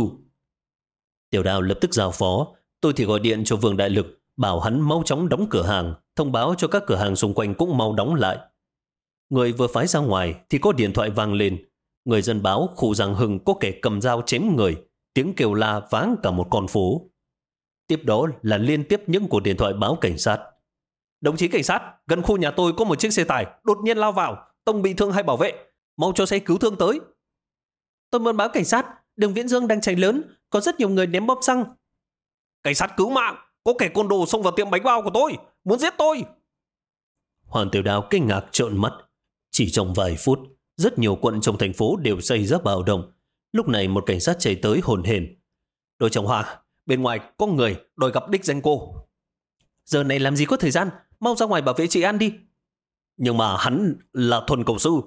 Tiểu Đào lập tức giao phó. Tôi thì gọi điện cho Vương Đại Lực, bảo hắn mau chóng đóng cửa hàng, thông báo cho các cửa hàng xung quanh cũng mau đóng lại. Người vừa phái ra ngoài thì có điện thoại vang lên. Người dân báo khu Giang Hưng có kẻ cầm dao chém người, tiếng kêu la váng cả một con phố. Tiếp đó là liên tiếp những cuộc điện thoại báo cảnh sát. Đồng chí cảnh sát, gần khu nhà tôi có một chiếc xe tải đột nhiên lao vào, tông bị thương hai bảo vệ, mau cho xe cứu thương tới. Tôi muốn báo cảnh sát, đường Viễn Dương đang cháy lớn, có rất nhiều người ném bom xăng. Cảnh sát cứu mạng, có kẻ côn đồ xông vào tiệm bánh bao của tôi, muốn giết tôi. Hoàng Tiểu Đào kinh ngạc trợn mắt. Chỉ trong vài phút, rất nhiều quận trong thành phố đều xảy ra bạo động. Lúc này một cảnh sát chạy tới hồn hển. Đội trưởng Hòa, bên ngoài có người đòi gặp đích danh cô. Giờ này làm gì có thời gian, mau ra ngoài bảo vệ chị An đi. Nhưng mà hắn là Thuần Cẩu Sư.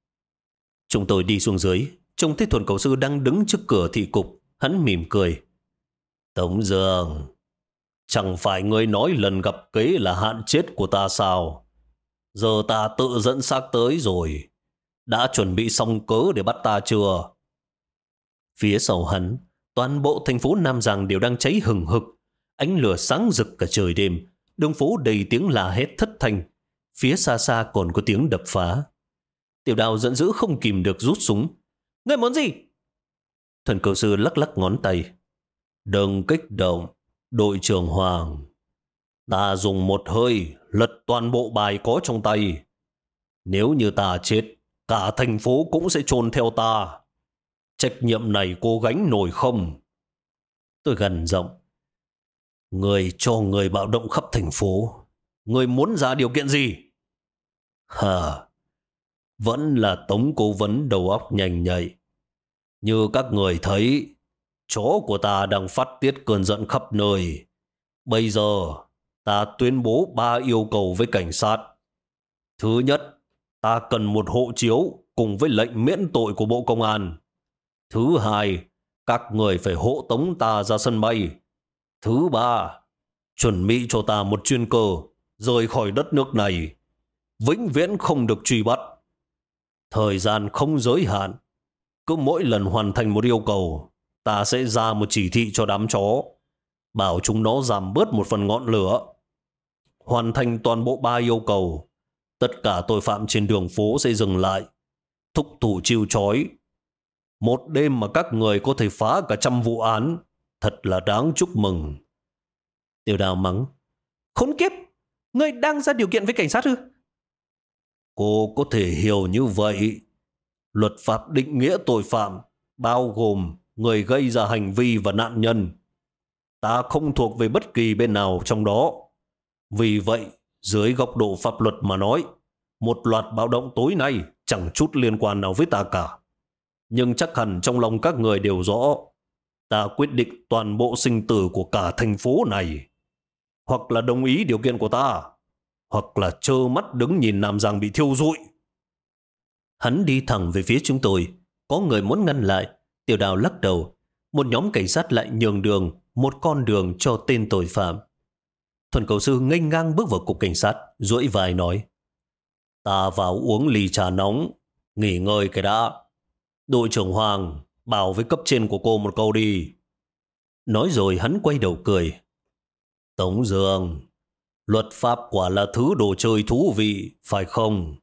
Chúng tôi đi xuống dưới, trông thấy Thuần Cẩu Sư đang đứng trước cửa thị cục. Hắn mỉm cười. Tống Dương, chẳng phải ngươi nói lần gặp kế là hạn chết của ta sao? Giờ ta tự dẫn xác tới rồi. Đã chuẩn bị xong cớ để bắt ta chưa? Phía sau hắn, toàn bộ thành phố Nam Giang đều đang cháy hừng hực. Ánh lửa sáng rực cả trời đêm. Đường phố đầy tiếng la hét thất thanh. Phía xa xa còn có tiếng đập phá. Tiểu Đào giận dữ không kìm được rút súng. Ngươi muốn gì? Thuần Cẩu Sư lắc lắc ngón tay. Đừng kích động, đội trưởng Hoàng. Ta dùng một hơi lật toàn bộ bài có trong tay. Nếu như ta chết, cả thành phố cũng sẽ chôn theo ta. Trách nhiệm này cô gánh nổi không? Tôi gằn giọng. Người cho người bạo động khắp thành phố. Người muốn ra điều kiện gì? Hả? Vẫn là Tống cố vấn đầu óc nhanh nhạy. Như các người thấy, chó của ta đang phát tiết cơn giận khắp nơi. Bây giờ, ta tuyên bố 3 yêu cầu với cảnh sát. Thứ nhất, ta cần một hộ chiếu cùng với lệnh miễn tội của Bộ Công an. Thứ hai, các người phải hộ tống ta ra sân bay. Thứ ba, chuẩn bị cho ta một chuyên cơ rời khỏi đất nước này, vĩnh viễn không được truy bắt. Thời gian không giới hạn. Cứ mỗi lần hoàn thành một yêu cầu, ta sẽ ra một chỉ thị cho đám chó, bảo chúng nó giảm bớt một phần ngọn lửa. Hoàn thành toàn bộ 3 yêu cầu, tất cả tội phạm trên đường phố sẽ dừng lại, thúc thủ chịu trói. Một đêm mà các người có thể phá cả 100 vụ án, thật là đáng chúc mừng. Tiểu Đào mắng: khốn kiếp, ngươi đang ra điều kiện với cảnh sát ư? Cô có thể hiểu như vậy. Luật pháp định nghĩa tội phạm bao gồm người gây ra hành vi và nạn nhân. Ta không thuộc về bất kỳ bên nào trong đó. Vì vậy, dưới góc độ pháp luật mà nói, một loạt bạo động tối nay chẳng chút liên quan nào với ta cả. Nhưng chắc hẳn trong lòng các người đều rõ, ta quyết định toàn bộ sinh tử của cả thành phố này. Hoặc là đồng ý điều kiện của ta, hoặc là trơ mắt đứng nhìn Nam Giang bị thiêu rụi. Hắn đi thẳng về phía chúng tôi. Có người muốn ngăn lại. Tiểu Đào lắc đầu. Một nhóm cảnh sát lại nhường đường, một con đường cho tên tội phạm. Thuần Cầu Sư nghênh ngang bước vào cục cảnh sát, duỗi vai nói: ta vào uống ly trà nóng, nghỉ ngơi cái đã. Đội trưởng Hoàng, bảo với cấp trên của cô một câu đi. Nói rồi hắn quay đầu cười: Tống Dương, luật pháp quả là thứ đồ chơi thú vị, phải không?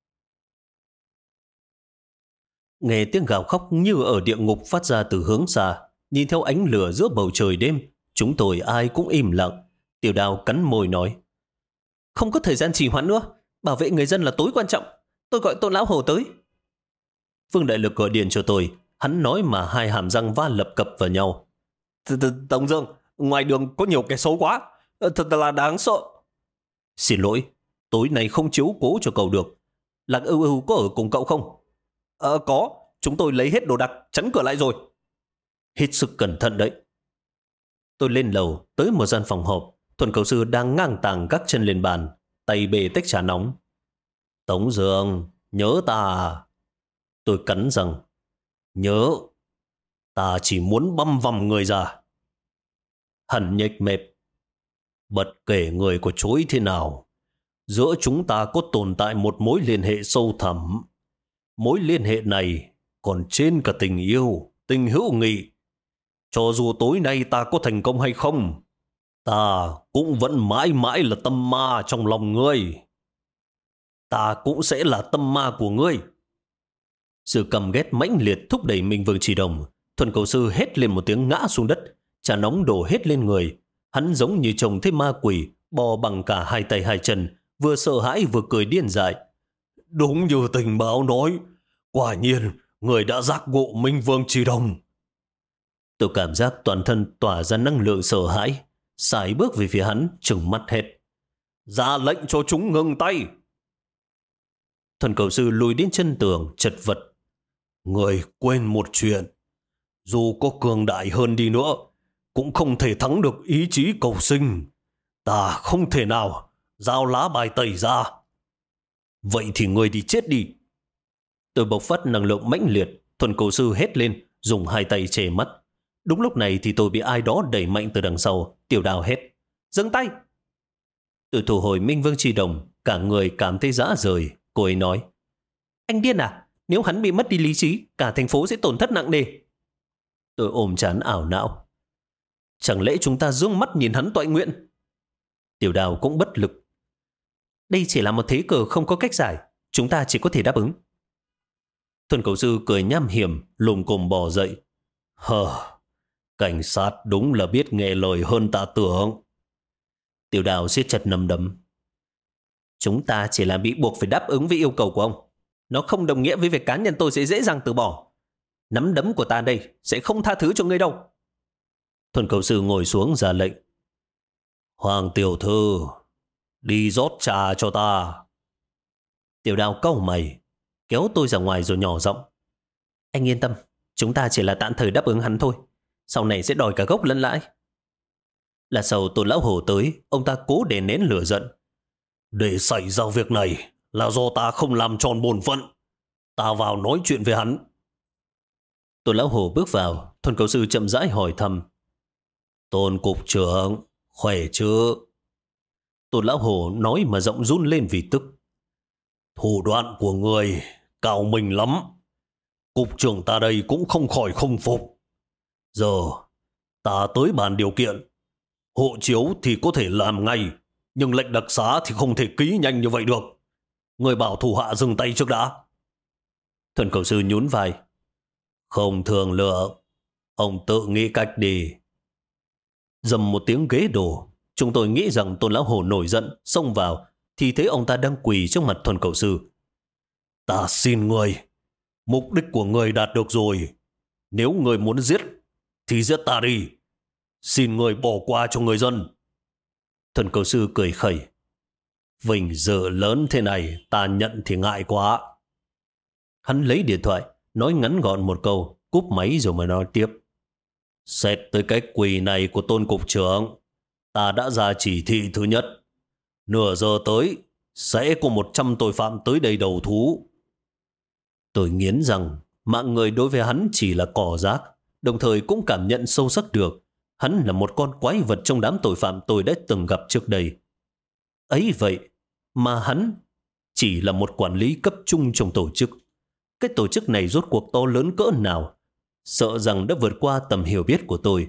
Nghe tiếng gào khóc như ở địa ngục phát ra từ hướng xa. Nhìn theo ánh lửa giữa bầu trời đêm, chúng tôi ai cũng im lặng. Tiểu Đào cắn môi nói: không có thời gian trì hoãn nữa, bảo vệ người dân là tối quan trọng. Tôi gọi Tôn lão Hồ tới. Vương Đại Lực gọi điện cho tôi. Hắn nói mà hai hàm răng va lập cập vào nhau. Tống Dương, ngoài đường có nhiều kẻ xấu quá, thật là đáng sợ. Xin lỗi, tối nay không chiếu cố cho cậu được. Lạc Ưu Ưu có ở cùng cậu không? Có, chúng tôi lấy hết đồ đạc chắn cửa lại rồi. Hết sức cẩn thận đấy. Tôi lên lầu, tới một gian phòng họp. Thuần Cầu Sư đang ngang tàng gác chân lên bàn, tay bê tách trà nóng. Tống Dương, nhớ ta à? Tôi cắn răng: nhớ, ta chỉ muốn băm vằm người ra. Hắn nhếch mép: bất kể người có chối thế nào, giữa chúng ta có tồn tại một mối liên hệ sâu thẳm. Mối liên hệ này còn trên cả tình yêu, tình hữu nghị. Cho dù tối nay ta có thành công hay không, ta cũng vẫn mãi mãi là tâm ma trong lòng ngươi. Ta cũng sẽ là tâm ma của ngươi. Sự căm ghét mãnh liệt thúc đẩy Minh Vương Chỉ Đồng. Thuần Cầu Sư hét lên một tiếng ngã xuống đất, trà nóng đổ hết lên người. Hắn giống như chồng thấy ma quỷ, bò bằng cả hai tay hai chân, vừa sợ hãi vừa cười điên dại. Đúng như tình báo nói, quả nhiên người đã giác ngộ Minh Vương Chỉ Đồng. Tôi cảm giác toàn thân tỏa ra năng lượng sợ hãi, sải bước về phía hắn, trừng mắt hét: ra lệnh cho chúng ngừng tay. Thuần Cầu Sư lùi đến chân tường, chật vật: người quên một chuyện, dù có cường đại hơn đi nữa, cũng không thể thắng được ý chí cầu sinh. Ta không thể nào giao lá bài tẩy ra. Vậy thì người đi chết đi. Tôi bộc phát năng lượng mãnh liệt. Thuần Cầu Sư hét lên, dùng hai tay che mắt. Đúng lúc này thì tôi bị ai đó đẩy mạnh từ đằng sau. Tiểu Đào hét: dừng tay. Tôi thu hồi Minh Vương Chỉ Đồng, cả người cảm thấy rã rời. Cô ấy nói: anh điên à? Nếu hắn bị mất đi lý trí, cả thành phố sẽ tổn thất nặng nề. Tôi ôm trán ảo não: chẳng lẽ chúng ta dương mắt nhìn hắn toại nguyện? Tiểu Đào cũng bất lực: đây chỉ là một thế cờ không có cách giải, chúng ta chỉ có thể đáp ứng. Thuần Cầu Sư cười nham hiểm, lùm cồm bò dậy: cảnh sát đúng là biết nghe lời hơn ta tưởng. Tiểu Đào siết chặt nắm đấm: chúng ta chỉ là bị buộc phải đáp ứng với yêu cầu của ông. Nó không đồng nghĩa với việc cá nhân tôi sẽ dễ dàng từ bỏ. Nắm đấm của ta đây sẽ không tha thứ cho ngươi đâu. Thuần Cầu Sư ngồi xuống ra lệnh: Hoàng tiểu thư, đi rót trà cho ta. Tiểu Đào cau mày, kéo tôi ra ngoài rồi nhỏ giọng: anh yên tâm, chúng ta chỉ là tạm thời đáp ứng hắn thôi, sau này sẽ đòi cả gốc lẫn lãi. Là sau Tôn lão Hồ tới, ông ta cố đè nén lửa giận: để xảy ra việc này là do ta không làm tròn bổn phận. Ta vào nói chuyện với hắn. Tôn lão hổ bước vào, Thuần cầu sư chậm rãi hỏi thăm. Tôn cục trưởng, khỏe chưa? Tôn lão hổ nói mà giọng run lên vì tức. Thủ đoạn của người cao minh lắm. Cục trưởng ta đây cũng không khỏi không phục. Giờ ta tới bàn điều kiện. Hộ chiếu thì có thể làm ngay, nhưng lệnh đặc xá thì không thể ký nhanh như vậy được. Người bảo thủ hạ dừng tay trước đã. Thuần cầu sư nhún vai. Không thương lượng, ông tự nghĩ cách đi. Dầm một tiếng ghế đổ, chúng tôi nghĩ rằng Tôn lão hổ nổi giận, xông vào, thì thấy ông ta đang quỳ trước mặt Thuần cầu sư. Ta xin người, mục đích của người đạt được rồi. Nếu người muốn giết, thì giết ta đi. Xin người bỏ qua cho người dân. Thuần cầu sư cười khẩy. Vinh dự lớn thế này, ta nhận thì ngại quá. Hắn lấy điện thoại, nói ngắn gọn một câu, cúp máy rồi mới nói tiếp. Xét tới cái quỳ này của Tôn cục trưởng, ta đã ra chỉ thị thứ nhất. Nửa giờ tới, sẽ có 100 tội phạm tới đây đầu thú. Tôi nghiến rằng mạng người đối với hắn chỉ là cỏ rác, đồng thời cũng cảm nhận sâu sắc được hắn là một con quái vật trong đám tội phạm tôi đã từng gặp trước đây. Ấy vậy mà hắn chỉ là một quản lý cấp trung trong tổ chức. Cái tổ chức này rốt cuộc to lớn cỡ nào, sợ rằng đã vượt qua tầm hiểu biết của tôi.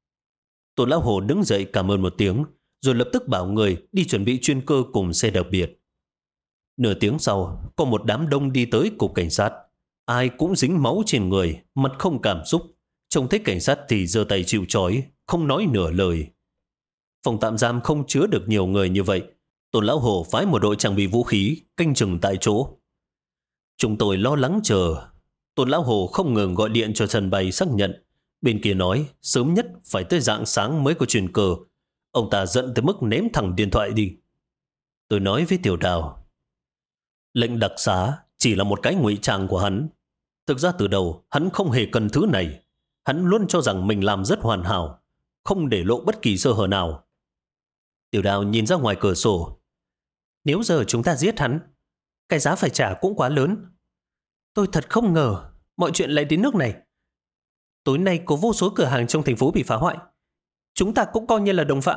Tôn lão hồ đứng dậy cảm ơn một tiếng, rồi lập tức bảo người đi chuẩn bị chuyên cơ cùng xe đặc biệt. Nửa tiếng sau, có một đám đông đi tới cục cảnh sát. Ai cũng dính máu trên người, mặt không cảm xúc. Trông thấy cảnh sát thì giơ tay chịu trói, không nói nửa lời. Phòng tạm giam không chứa được nhiều người như vậy. Tôn lão hồ phái một đội trang bị vũ khí, canh chừng tại chỗ. Chúng tôi lo lắng chờ. Tôn lão hồ không ngừng gọi điện cho sân bay xác nhận. Bên kia nói sớm nhất phải tới rạng sáng mới có chuyên cơ. Ông ta giận tới mức ném thẳng điện thoại đi. Tôi nói với Tiểu Đào, lệnh đặc xá chỉ là một cái ngụy trang của hắn. Thực ra từ đầu hắn không hề cần thứ này. Hắn luôn cho rằng mình làm rất hoàn hảo, không để lộ bất kỳ sơ hở nào. Tiểu Đào nhìn ra ngoài cửa sổ. Nếu giờ chúng ta giết hắn, cái giá phải trả cũng quá lớn. Tôi thật không ngờ mọi chuyện lại đến nước này. Tối nay có vô số cửa hàng trong thành phố bị phá hoại. Chúng ta cũng coi như là đồng phạm.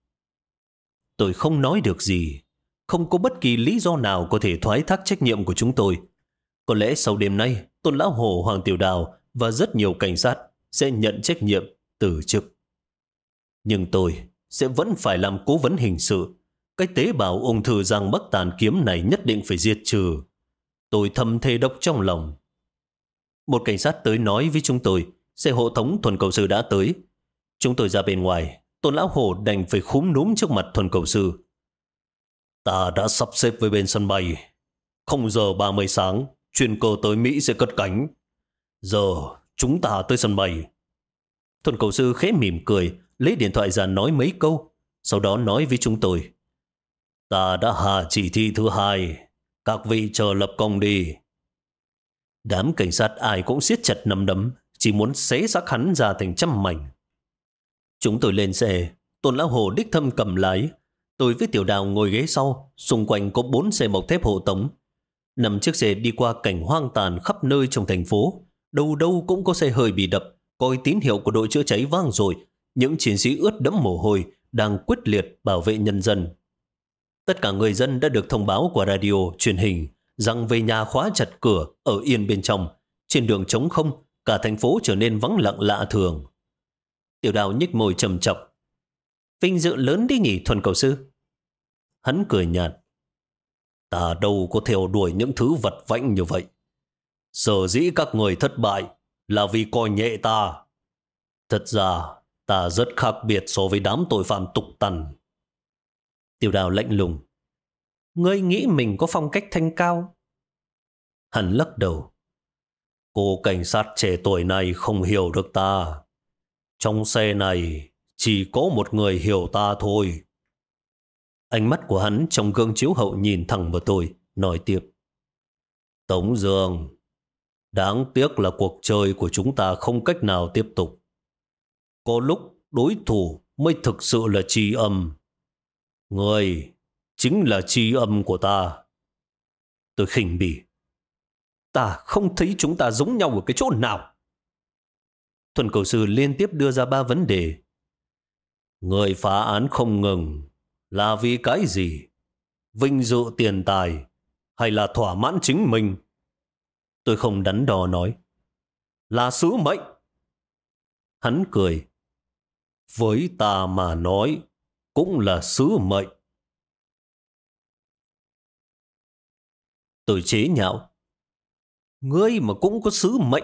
Tôi không nói được gì. Không có bất kỳ lý do nào có thể thoái thác trách nhiệm của chúng tôi. Có lẽ sau đêm nay, Tôn lão hồ, Hoàng Tiểu Đào và rất nhiều cảnh sát sẽ nhận trách nhiệm từ chức. Nhưng tôi sẽ vẫn phải làm cố vấn hình sự. Cái tế bào ung thư Giang Bắc Tàn Kiếm này nhất định phải diệt trừ. Tôi thầm thề độc trong lòng. Một cảnh sát tới nói với chúng tôi, xe hộ tống Thuần cầu sư đã tới. Chúng tôi ra bên ngoài, Tôn lão hồ đành phải khúm núm trước mặt Thuần cầu sư. Ta đã sắp xếp với bên sân bay. 0:30 sáng, chuyên cơ tới Mỹ sẽ cất cánh. Giờ chúng ta tới sân bay. Thuần cầu sư khẽ mỉm cười, lấy điện thoại ra nói mấy câu, sau đó nói với chúng tôi. Ta đã hạ chỉ thị thứ 2. Các vị chờ lập công đi. Đám cảnh sát ai cũng siết chặt nắm đấm, chỉ muốn xé xác hắn ra thành trăm mảnh. Chúng tôi lên xe, Tôn lão hồ đích thân cầm lái. Tôi với Tiểu Đào ngồi ghế sau, xung quanh có 4 xe bọc thép hộ tống. 5 chiếc xe đi qua cảnh hoang tàn khắp nơi trong thành phố. Đâu đâu cũng có xe hơi bị đập, còi tín hiệu của đội chữa cháy vang dội. Những chiến sĩ ướt đẫm mồ hôi đang quyết liệt bảo vệ nhân dân. Tất cả người dân đã được thông báo qua radio, truyền hình rằng về nhà khóa chặt cửa, ở yên bên trong. Trên đường trống không, cả thành phố trở nên vắng lặng lạ thường. Tiểu Đào nhếch môi trầm trọng. Vinh dự lớn đi nhỉ Thuần cầu sư. Hắn cười nhạt. Ta đâu có theo đuổi những thứ vật vãnh như vậy. Sở dĩ các người thất bại là vì coi nhẹ ta. Thật ra ta rất khác biệt so với đám tội phạm tục tằn. Tiểu Đào lạnh lùng. Ngươi nghĩ mình có phong cách thanh cao? Hắn lắc đầu. Cô cảnh sát trẻ tuổi này không hiểu được ta. Trong xe này chỉ có một người hiểu ta thôi. Ánh mắt của hắn trong gương chiếu hậu nhìn thẳng vào tôi, nói tiếp. Tống Dương, đáng tiếc là cuộc chơi của chúng ta không cách nào tiếp tục. Có lúc đối thủ mới thực sự là tri âm. Người chính là tri âm của ta. Tôi khinh bỉ. Ta không thấy chúng ta giống nhau ở cái chỗ nào. Thuần cầu sư liên tiếp đưa ra 3 vấn đề. Người phá án không ngừng là vì cái gì? Vinh dự tiền tài hay là thỏa mãn chính mình? Tôi không đắn đo nói. Là sứ mệnh. Hắn cười. Với ta mà nói cũng là sứ mệnh. Tôi chế nhạo. Ngươi mà cũng có sứ mệnh.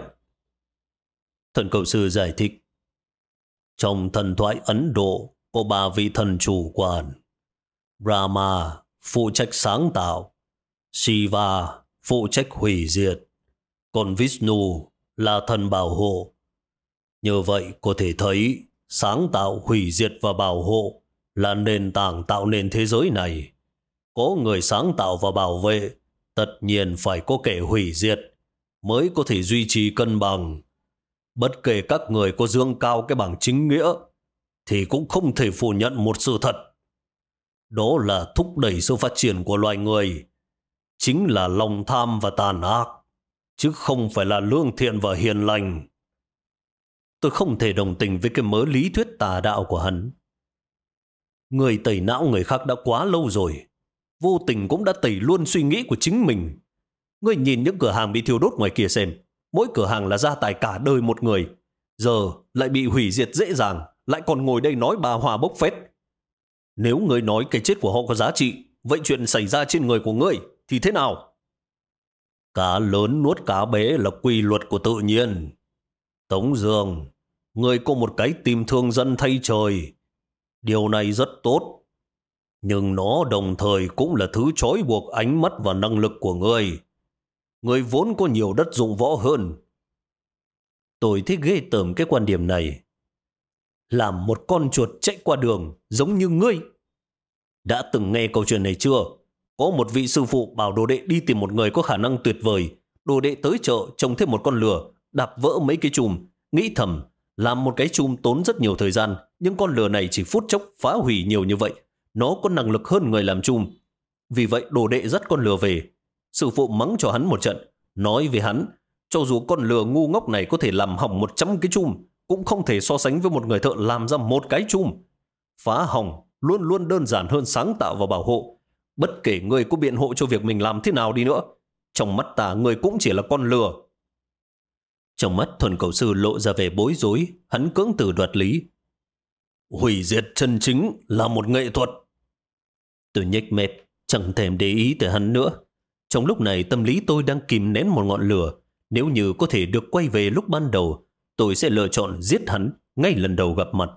Thần cầu sư giải thích. Trong thần thoại Ấn Độ có 3 vị thần chủ quản. Brahma phụ trách sáng tạo, Shiva phụ trách hủy diệt, còn Vishnu là thần bảo hộ. Như vậy có thể thấy sáng tạo, hủy diệt và bảo hộ là nền tảng tạo nên thế giới này. Có người sáng tạo và bảo vệ, tất nhiên phải có kẻ hủy diệt mới có thể duy trì cân bằng. Bất kể các người có dương cao cái bảng chính nghĩa thì cũng không thể phủ nhận một sự thật. Đó là thúc đẩy sự phát triển của loài người. Chính là lòng tham và tàn ác, chứ không phải là lương thiện và hiền lành. Tôi không thể đồng tình với cái mớ lý thuyết tà đạo của hắn. Người tẩy não người khác đã quá lâu rồi. Vô tình cũng đã tẩy luôn suy nghĩ của chính mình. Ngươi nhìn những cửa hàng bị thiêu đốt ngoài kia xem. Mỗi cửa hàng là gia tài cả đời một người. Giờ lại bị hủy diệt dễ dàng, lại còn ngồi đây nói bà hòa bốc phét. Nếu ngươi nói cái chết của họ có giá trị, vậy chuyện xảy ra trên người của ngươi thì thế nào? Cá lớn nuốt cá bé là quy luật của tự nhiên. Tống Dương, ngươi có một cái tim thương dân thay trời. Điều này rất tốt. Nhưng nó đồng thời cũng là thứ trói buộc ánh mắt và năng lực của ngươi. Ngươi vốn có nhiều đất dụng võ hơn. Tôi thích ghê tởm cái quan điểm này. Làm một con chuột chạy qua đường giống như ngươi. Đã từng nghe câu chuyện này chưa? Có một vị sư phụ bảo đồ đệ đi tìm một người có khả năng tuyệt vời. Đồ đệ tới chợ trông thấy một con lừa, đạp vỡ mấy cái chùm, nghĩ thầm, làm một cái chùm tốn rất nhiều thời gian, nhưng con lừa này chỉ phút chốc phá hủy nhiều như vậy. Nó có năng lực hơn người làm chùm. Vì vậy đồ đệ dắt con lừa về. Sư phụ mắng cho hắn một trận, nói với hắn, cho dù con lừa ngu ngốc này có thể làm hỏng 100 cái chùm, cũng không thể so sánh với một người thợ làm ra một cái chùm. Phá hỏng luôn luôn đơn giản hơn sáng tạo và bảo hộ. Bất kể người có biện hộ cho việc mình làm thế nào đi nữa, trong mắt ta người cũng chỉ là con lừa. Trong mắt Thuần Cầu Sư lộ ra vẻ bối rối, hắn cưỡng từ đoạt lý. Hủy diệt chân chính là một nghệ thuật. Tôi nhếch mép, chẳng thèm để ý tới hắn nữa. Trong lúc này tâm lý tôi đang kìm nén một ngọn lửa. Nếu như có thể được quay về lúc ban đầu, tôi sẽ lựa chọn giết hắn ngay lần đầu gặp mặt.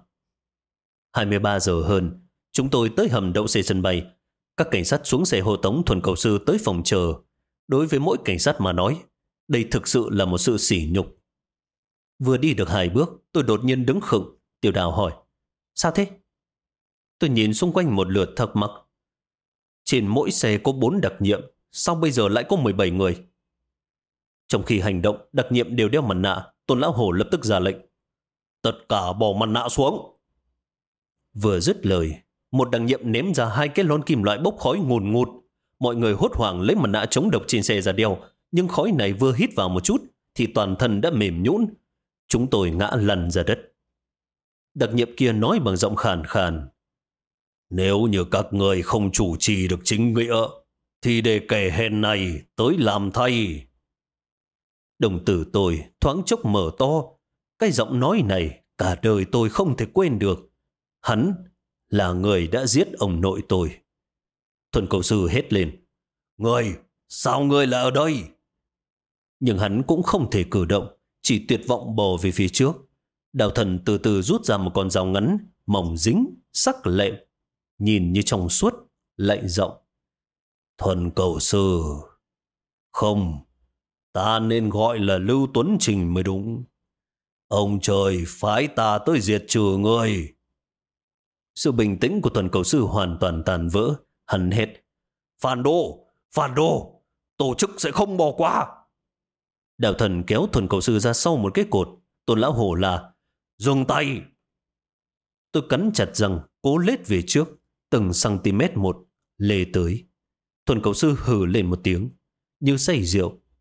23 giờ hơn, chúng tôi tới hầm đậu xe sân bay. Các cảnh sát xuống xe hộ tống Thuần Cầu Sư tới phòng chờ. Đối với mỗi cảnh sát mà nói, đây thực sự là một sự sỉ nhục. Vừa đi được 2 bước, tôi đột nhiên đứng khựng. Tiểu Đào hỏi, sao thế? Tôi nhìn xung quanh một lượt thắc mắc. Trên mỗi xe có 4 đặc nhiệm, sao bây giờ lại có 17 người? Trong khi hành động, đặc nhiệm đều đeo mặt nạ. Tôn Lão Hổ lập tức ra lệnh, tất cả bỏ mặt nạ xuống. Vừa dứt lời, một đặc nhiệm ném ra 2 cái lon kim loại bốc khói ngùn ngụt. Mọi người hốt hoảng lấy mặt nạ chống độc trên xe ra đeo, nhưng khói này vừa hít vào một chút thì toàn thân đã mềm nhũn. Chúng tôi ngã lăn ra đất. Đặc nhiệm kia nói bằng giọng khàn khàn, nếu như các người không chủ trì được chính nghĩa thì để kẻ hèn này tới làm thay. Đồng tử tôi thoáng chốc mở to. Cái giọng nói này cả đời tôi không thể quên được. Hắn là người đã giết ông nội tôi. Thuần Cầu Sư hét lên, Ngươi, sao ngươi lại ở đây? Nhưng hắn cũng không thể cử động, chỉ tuyệt vọng bò về phía trước. Đào Thần từ từ rút ra một con dao ngắn, mỏng dính, sắc lẹm, nhìn như trong suốt, lạnh giọng, Thuần Cầu Sư. Không, ta nên gọi là Lưu Tuấn Trình mới đúng. Ông trời phái ta tới diệt trừ ngươi. Sự bình tĩnh của Thuần Cầu Sư hoàn toàn tàn vỡ. Hắn hét, phản đồ, tổ chức sẽ không bỏ qua. Đào Thần kéo Thuần Cầu Sư ra sau một cái cột. Tôn Lão Hổ là, dừng tay. Tôi cắn chặt răng, cố lết về trước, từng cm một, lê tới. Thuần Cầu Sư hừ lên một tiếng, như say rượu,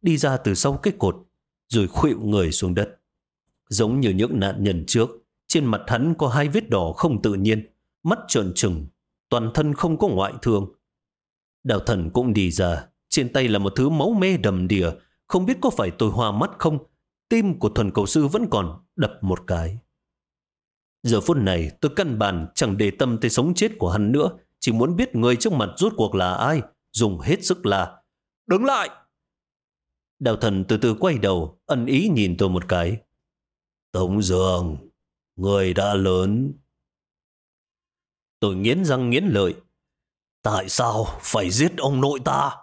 đi ra từ sau cái cột, rồi khuỵu người xuống đất. Giống như những nạn nhân trước, trên mặt hắn có 2 vết đỏ không tự nhiên, mắt trợn trừng, toàn thân không có ngoại thương. Đào Thần cũng đi ra, trên tay là một thứ máu me đầm đìa, không biết có phải tôi hoa mắt không, tim của Thuần Cầu Sư vẫn còn đập một cái. Giờ phút này tôi căn bản chẳng để tâm tới sống chết của hắn nữa, chỉ muốn biết người trước mặt rốt cuộc là ai, dùng hết sức là đứng lại. Đào Thần từ từ quay đầu, ẩn ý nhìn tôi một cái. Tống Dương, người đã lớn. Tôi nghiến răng nghiến lợi. Tại sao phải giết ông nội ta?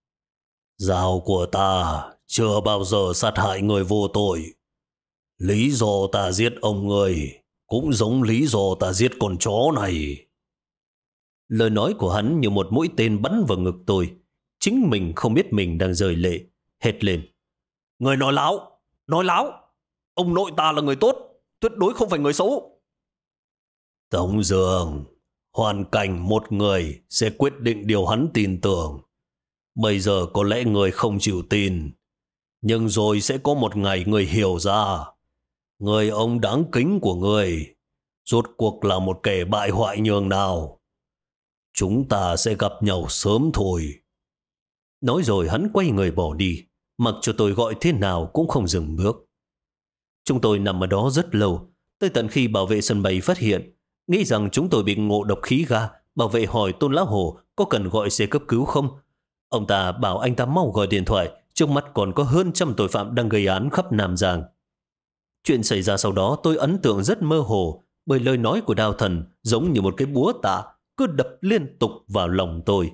Dao của ta chưa bao giờ sát hại người vô tội. Lý do ta giết ông người cũng giống lý do ta giết con chó này. Lời nói của hắn như một mũi tên bắn vào ngực tôi. Chính mình không biết mình đang rơi lệ, hét lên. Người nói láo, nói láo. Ông nội ta là người tốt, tuyệt đối không phải người xấu. Tống Dương, hoàn cảnh một người sẽ quyết định điều hắn tin tưởng. Bây giờ có lẽ người không chịu tin, nhưng rồi sẽ có một ngày người hiểu ra. Người ông đáng kính của người rốt cuộc là một kẻ bại hoại nhường nào. Chúng ta sẽ gặp nhau sớm thôi. Nói rồi hắn quay người bỏ đi, mặc cho tôi gọi thế nào cũng không dừng bước. Chúng tôi nằm ở đó rất lâu, tới tận khi bảo vệ sân bay phát hiện, nghĩ rằng chúng tôi bị ngộ độc khí ga. Bảo vệ hỏi Tôn Lão Hổ có cần gọi xe cấp cứu không. Ông ta bảo anh ta mau gọi điện thoại, trước mắt còn có hơn 100 tội phạm đang gây án khắp Nam Giang. Chuyện xảy ra sau đó tôi ấn tượng rất mơ hồ, bởi lời nói của Đao Thần giống như một cái búa tạ cứ đập liên tục vào lòng tôi.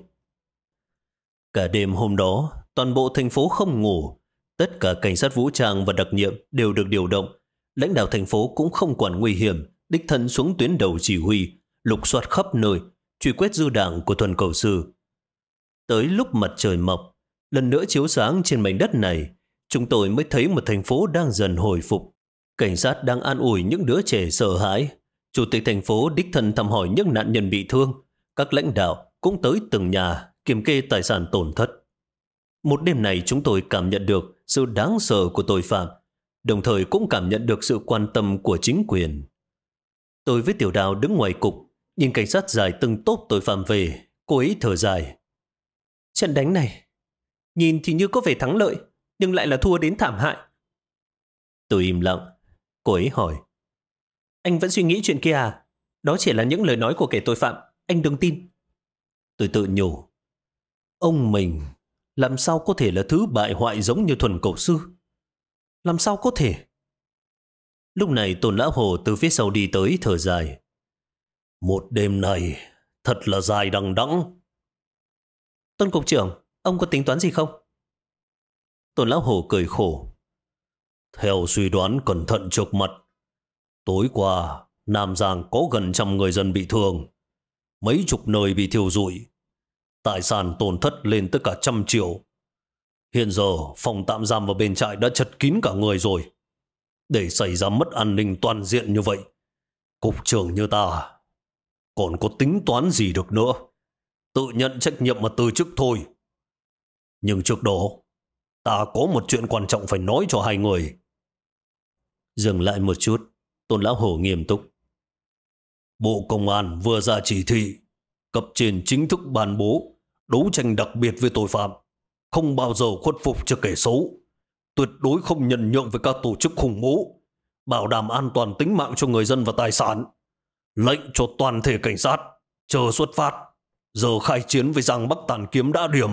Cả đêm hôm đó, toàn bộ thành phố không ngủ. Tất cả cảnh sát vũ trang và đặc nhiệm đều được điều động. Lãnh đạo thành phố cũng không quản nguy hiểm, đích thân xuống tuyến đầu chỉ huy, lục soát khắp nơi, truy quét dư đảng của Thuần Cầu Sư. Tới lúc mặt trời mọc, lần nữa chiếu sáng trên mảnh đất này, chúng tôi mới thấy một thành phố đang dần hồi phục. Cảnh sát đang an ủi những đứa trẻ sợ hãi. Chủ tịch thành phố đích thân thăm hỏi những nạn nhân bị thương. Các lãnh đạo cũng tới từng nhà kiểm kê tài sản tổn thất. Một đêm này chúng tôi cảm nhận được sự đáng sợ của tội phạm, đồng thời cũng cảm nhận được sự quan tâm của chính quyền. Tôi với Tiểu Đào đứng ngoài cục, nhìn cảnh sát giải từng tốp tội phạm về, cô ấy thở dài. Trận đánh này, nhìn thì như có vẻ thắng lợi, nhưng lại là thua đến thảm hại. Tôi im lặng, cô ấy hỏi. Anh vẫn suy nghĩ chuyện kia à? Đó chỉ là những lời nói của kẻ tội phạm, anh đừng tin. Tôi tự nhủ. Ông mình làm sao có thể là thứ bại hoại giống như Thuần Cầu Sư? Làm sao có thể? Lúc này Tôn Lão Hồ từ phía sau đi tới thở dài. Một đêm này thật là dài đằng đẵng. Tôn Cục trưởng, ông có tính toán gì không? Tôn Lão Hồ cười khổ. Theo suy đoán cẩn thận trước mặt, tối qua Nam Giang có gần 100 người dân bị thương, mấy chục nơi bị thiêu rụi, tài sản tổn thất lên tới cả 100 triệu. Hiện giờ phòng tạm giam và bên trại đã chật kín cả người rồi. Để xảy ra mất an ninh toàn diện như vậy, cục trưởng như ta còn có tính toán gì được nữa. Tự nhận trách nhiệm mà từ chức thôi. Nhưng trước đó ta có một chuyện quan trọng phải nói cho hai người. Dừng lại một chút, Tôn Lão Hổ nghiêm túc. Bộ Công an vừa ra chỉ thị, cấp trên chính thức ban bố đấu tranh đặc biệt với tội phạm, không bao giờ khuất phục cho kẻ xấu, tuyệt đối không nhận nhượng với các tổ chức khủng bố, bảo đảm an toàn tính mạng cho người dân và tài sản. Lệnh cho toàn thể cảnh sát chờ xuất phát, giờ khai chiến với Giang Bắc Tản Kiếm đã điểm.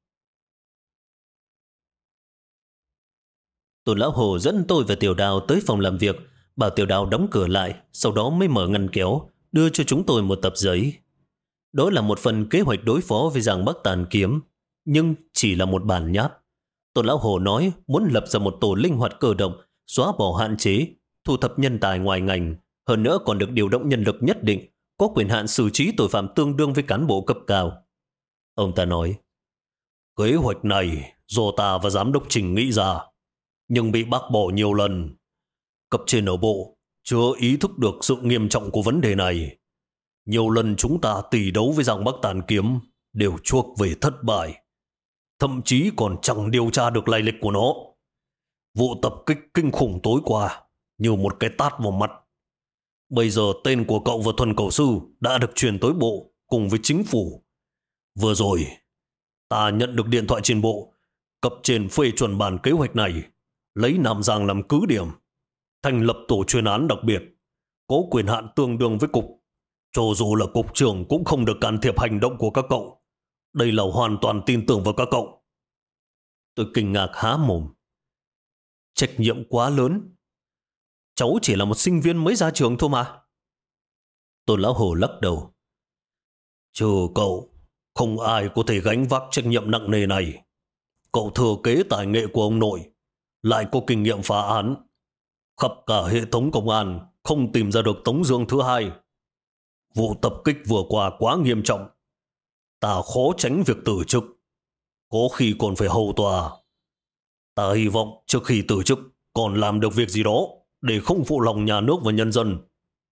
Tôn Lão Hồ dẫn tôi và Tiểu Đào tới phòng làm việc, bảo Tiểu Đào đóng cửa lại, sau đó mới mở ngăn kéo, đưa cho chúng tôi một tập giấy. Đó là một phần kế hoạch đối phó với Giang Bắc Tản Kiếm, nhưng chỉ là một bản nháp. Tôn Lão Hồ nói muốn lập ra một tổ linh hoạt cơ động, xóa bỏ hạn chế, thu thập nhân tài ngoài ngành, hơn nữa còn được điều động nhân lực nhất định, có quyền hạn xử trí tội phạm tương đương với cán bộ cấp cao. Ông ta nói, kế hoạch này do ta và giám đốc Trình nghĩ ra, nhưng bị bác bỏ nhiều lần. Cấp trên ở bộ chưa ý thức được sự nghiêm trọng của vấn đề này. Nhiều lần chúng ta tỷ đấu với Giang Bắc Tản Kiếm đều chuốc về thất bại.
thậm chí còn chẳng điều tra được lai lịch của nó. Vụ tập kích kinh khủng tối qua như một cái tát vào mặt. Bây giờ tên của cậu và Thuần Cầu Sư đã được truyền tới bộ cùng với chính phủ. Vừa rồi, ta nhận được điện thoại trên bộ, cấp trên phê chuẩn bản kế hoạch này, lấy Nam Giang làm cứ điểm, thành lập tổ chuyên án đặc biệt, có quyền hạn tương đương với cục. Cho dù là cục trưởng cũng không được can thiệp hành động của các cậu. Đây là hoàn toàn tin tưởng vào các cậu.
Tôi kinh ngạc há mồm. Trách nhiệm quá lớn. Cháu chỉ là một sinh viên mới ra trường thôi mà.
Tôn Lão Hổ lắc đầu. Trừ cậu, không ai có thể gánh vác trách nhiệm nặng nề này. Cậu thừa kế tài nghệ của ông nội, lại có kinh nghiệm phá án. Khắp cả hệ thống công an không tìm ra được Tống Dương thứ hai. Vụ tập kích vừa qua quá nghiêm trọng, ta khó tránh việc từ chức, có khi còn phải hầu tòa. Ta hy vọng trước khi từ chức còn làm được việc gì đó để không phụ lòng nhà nước và nhân dân.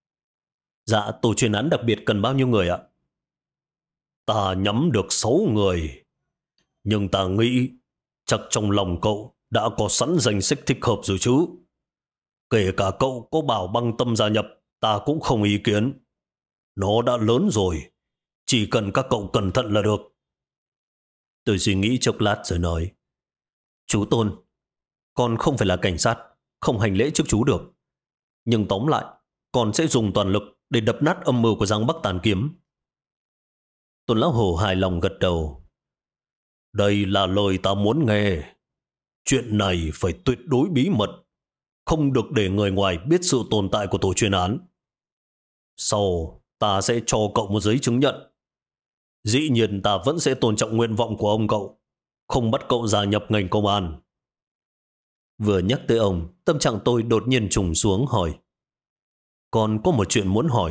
Dạ, tổ chuyên án đặc biệt cần bao nhiêu người ạ?
Ta nhắm được 6 người, nhưng ta nghĩ chắc trong lòng cậu đã có sẵn danh sách thích hợp rồi chứ. Kể cả cậu có bảo Băng Tâm gia nhập, ta cũng không ý kiến. Nó đã lớn rồi, chỉ cần các cậu cẩn thận là được.
Tôi suy nghĩ chốc lát rồi nói. Chú Tôn, con không phải là cảnh sát, không hành lễ trước chú được. Nhưng tóm lại, con sẽ dùng toàn lực để đập nát âm mưu của Giang Bắc Tàn Kiếm.
Tôn Lão Hổ hài lòng gật đầu. Đây là lời ta muốn nghe. Chuyện này phải tuyệt đối bí mật, không được để người ngoài biết sự tồn tại của tổ chuyên án. Sau, ta sẽ cho cậu một giấy chứng nhận. Dĩ nhiên ta vẫn sẽ tôn trọng nguyện vọng của ông cậu, không bắt cậu gia nhập ngành công an.
Vừa nhắc tới ông, tâm trạng tôi đột nhiên trùng xuống hỏi. Con có một chuyện muốn hỏi.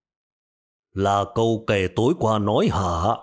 Là câu kể tối qua nói hả?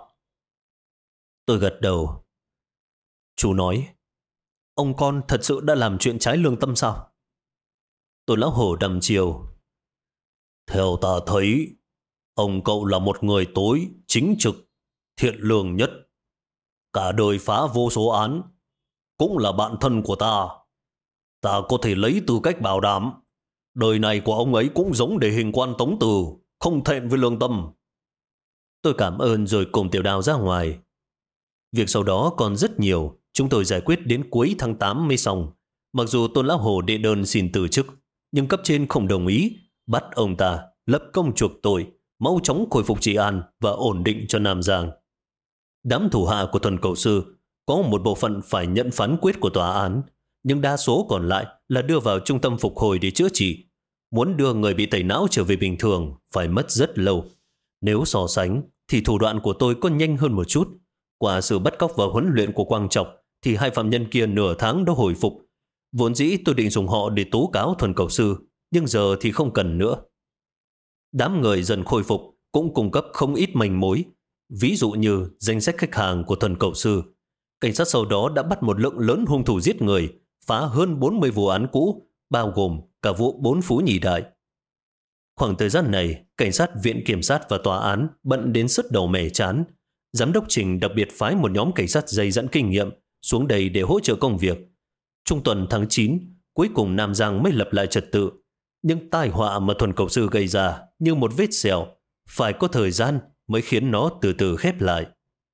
Tôi gật đầu. Chú nói, ông con thật sự đã làm chuyện trái lương tâm sao? Tôi Lão Hổ đăm chiều.
Theo ta thấy, ông cậu là một người tối, chính trực, thiện lương nhất. Cả đời phá vô số án, cũng là bạn thân của ta. Ta có thể lấy tư cách bảo đảm, đời này của ông ấy cũng giống đề hình quan Tống Từ, không thẹn với lương tâm.
Tôi cảm ơn rồi cùng Tiểu Đào ra ngoài. Việc sau đó còn rất nhiều, chúng tôi giải quyết đến cuối tháng 8 mới xong. Mặc dù Tôn Lão Hổ đệ đơn xin từ chức, nhưng cấp trên không đồng ý, bắt ông ta lập công chuộc tội, mau chóng khôi phục trị an và ổn định cho Nam Giang. Đám thủ hạ của Thuần Cầu Sư có một bộ phận phải nhận phán quyết của tòa án, nhưng đa số còn lại là đưa vào trung tâm phục hồi để chữa trị. Muốn đưa người bị tẩy não trở về bình thường phải mất rất lâu. Nếu so sánh thì thủ đoạn của tôi có nhanh hơn một chút. Qua sự bắt cóc và huấn luyện của Quang Trọc thì hai phạm nhân kia nửa tháng đã hồi phục. Vốn dĩ tôi định dùng họ để tố cáo Thuần Cầu Sư, nhưng giờ thì không cần nữa. Đám người dần khôi phục cũng cung cấp không ít manh mối. Ví dụ như danh sách khách hàng của Thuần Cầu Sư. Cảnh sát sau đó đã bắt một lượng lớn hung thủ giết người, phá hơn 40 vụ án cũ, bao gồm cả vụ 4 Phú Nhì Đại. Khoảng thời gian này, cảnh sát, viện kiểm sát và tòa án bận đến sứt đầu mẻ chán. Giám đốc Trình đặc biệt phái một nhóm cảnh sát dày dặn kinh nghiệm xuống đây để hỗ trợ công việc. Trung tuần tháng 9, cuối cùng Nam Giang mới lập lại trật tự. Nhưng tai họa mà Thuần Cầu Sư gây ra như một vết sẹo, phải có thời gian mới khiến nó từ từ khép lại.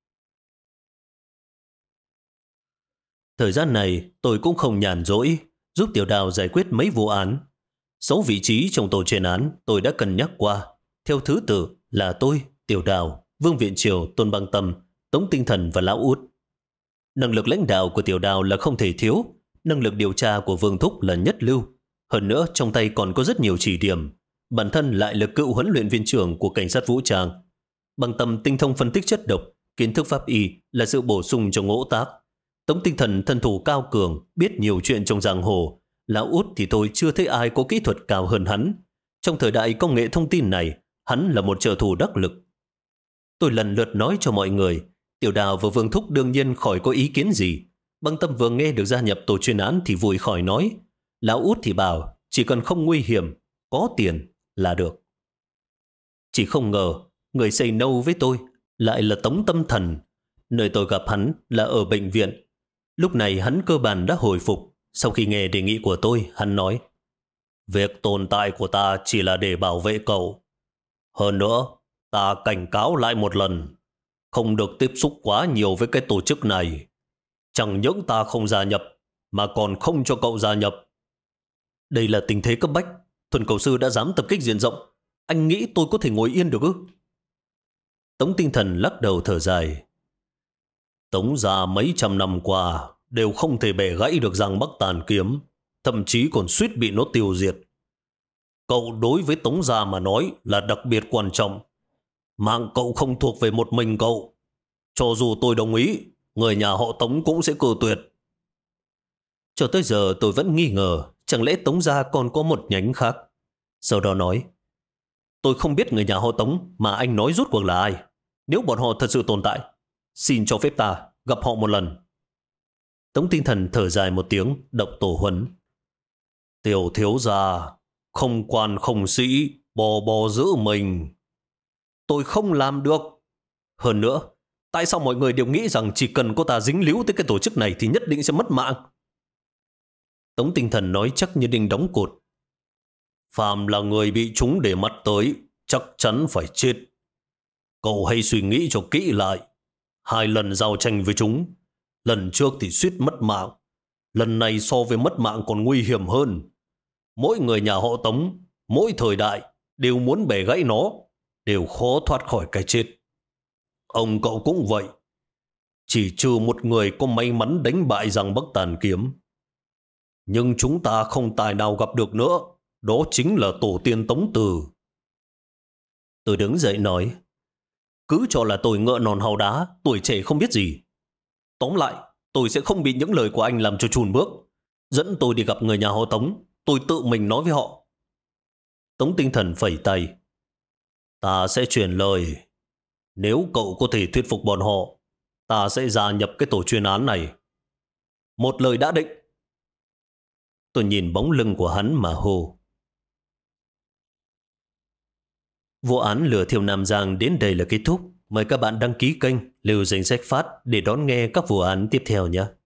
Thời gian này tôi cũng không nhàn rỗi, giúp Tiểu Đào giải quyết mấy vụ án. 6 vị trí trong tổ chuyên án tôi đã cân nhắc qua. Theo thứ tự là tôi, Tiểu Đào, Vương Viện Triều, Tôn Băng Tâm, Tống Tinh Thần và Lão Út. Năng lực lãnh đạo của Tiểu Đào là không thể thiếu, năng lực điều tra của Vương Thúc là nhất lưu. Hơn nữa trong tay còn có rất nhiều chỉ điểm. Bản thân lại là cựu huấn luyện viên trưởng của cảnh sát vũ trang. Băng Tâm tinh thông phân tích chất độc, kiến thức pháp y là sự bổ sung cho Ngỗ Tác. Tống Tinh Thần thân thủ cao cường, biết nhiều chuyện trong giang hồ. Lão Út thì tôi chưa thấy ai có kỹ thuật cao hơn hắn. Trong thời đại công nghệ thông tin này, hắn là một trợ thủ đắc lực. Tôi lần lượt nói cho mọi người, Tiểu Đào và Vương Thúc đương nhiên khỏi có ý kiến gì. Băng Tâm vừa nghe được gia nhập tổ chuyên án thì vui khỏi nói. Lão Út thì bảo chỉ cần không nguy hiểm, có tiền là được. Chỉ không ngờ người say nâu với tôi lại là Tống Tâm Thần. Nơi tôi gặp hắn là ở bệnh viện. Lúc này hắn cơ bản đã hồi phục. Sau khi nghe đề nghị của tôi, hắn nói:
Việc tồn tại của ta chỉ là để bảo vệ cậu. Hơn nữa, ta cảnh cáo lại một lần, không được tiếp xúc quá nhiều với cái tổ chức này. Chẳng những ta không gia nhập, mà còn không cho cậu gia nhập.
Đây là tình thế cấp bách. Thuần cầu sư đã dám tập kích diện rộng. Anh nghĩ tôi có thể ngồi yên được ư? Tống Tinh Thần lắc đầu thở dài.
Tống gia mấy trăm năm qua đều không thể bẻ gãy được răng Bắc Tàn Kiếm, thậm chí còn suýt bị nó tiêu diệt. Cậu đối với Tống gia mà nói là đặc biệt quan trọng. Mạng cậu không thuộc về một mình cậu. Cho dù tôi đồng ý, người nhà họ Tống cũng sẽ cự tuyệt.
Cho tới giờ tôi vẫn nghi ngờ, chẳng lẽ Tống gia còn có một nhánh khác. Sau đó nói: Tôi không biết người nhà họ Tống mà anh nói rốt cuộc là ai. Nếu bọn họ thật sự tồn tại, xin cho phép ta gặp họ một lần. Tống Tinh Thần thở dài một tiếng, đọc tổ huấn:
Tiểu thiếu gia, không quan không sĩ, bò giữ mình.
Tôi không làm được. Hơn nữa, tại sao mọi người đều nghĩ rằng chỉ cần cô ta dính líu tới cái tổ chức này thì nhất định sẽ mất mạng? Tống Tinh Thần nói chắc như đinh đóng cột:
Phàm là người bị chúng để mắt tới, chắc chắn phải chết. Cậu hãy suy nghĩ cho kỹ lại. 2 lần giao tranh với chúng, lần trước thì suýt mất mạng, lần này so với mất mạng còn nguy hiểm hơn. Mỗi người nhà họ Tống, mỗi thời đại đều muốn bẻ gãy nó, đều khó thoát khỏi cái chết. Ông cậu cũng vậy. Chỉ trừ một người có may mắn đánh bại răng Bắc Tàn Kiếm. Nhưng chúng ta không tài nào gặp được nữa. Đó chính là tổ tiên Tống Từ.
Tôi đứng dậy nói: Cứ cho là tôi ngựa non hào đá, tuổi trẻ không biết gì. Tóm lại, tôi sẽ không bị những lời của anh làm cho chùn bước. Dẫn tôi đi gặp người nhà họ Tống, tôi tự mình nói với họ.
Tống Tinh Thần phẩy tay: Ta sẽ truyền lời. Nếu cậu có thể thuyết phục bọn họ, ta sẽ gia nhập cái tổ chuyên án này.
Một lời đã định. Tôi nhìn bóng lưng của hắn mà hô. Vụ án lừa thiêu Nam Giang đến đây là kết thúc. Mời các bạn đăng ký kênh Lưu Danh Sách Phát để đón nghe các vụ án tiếp theo nhé.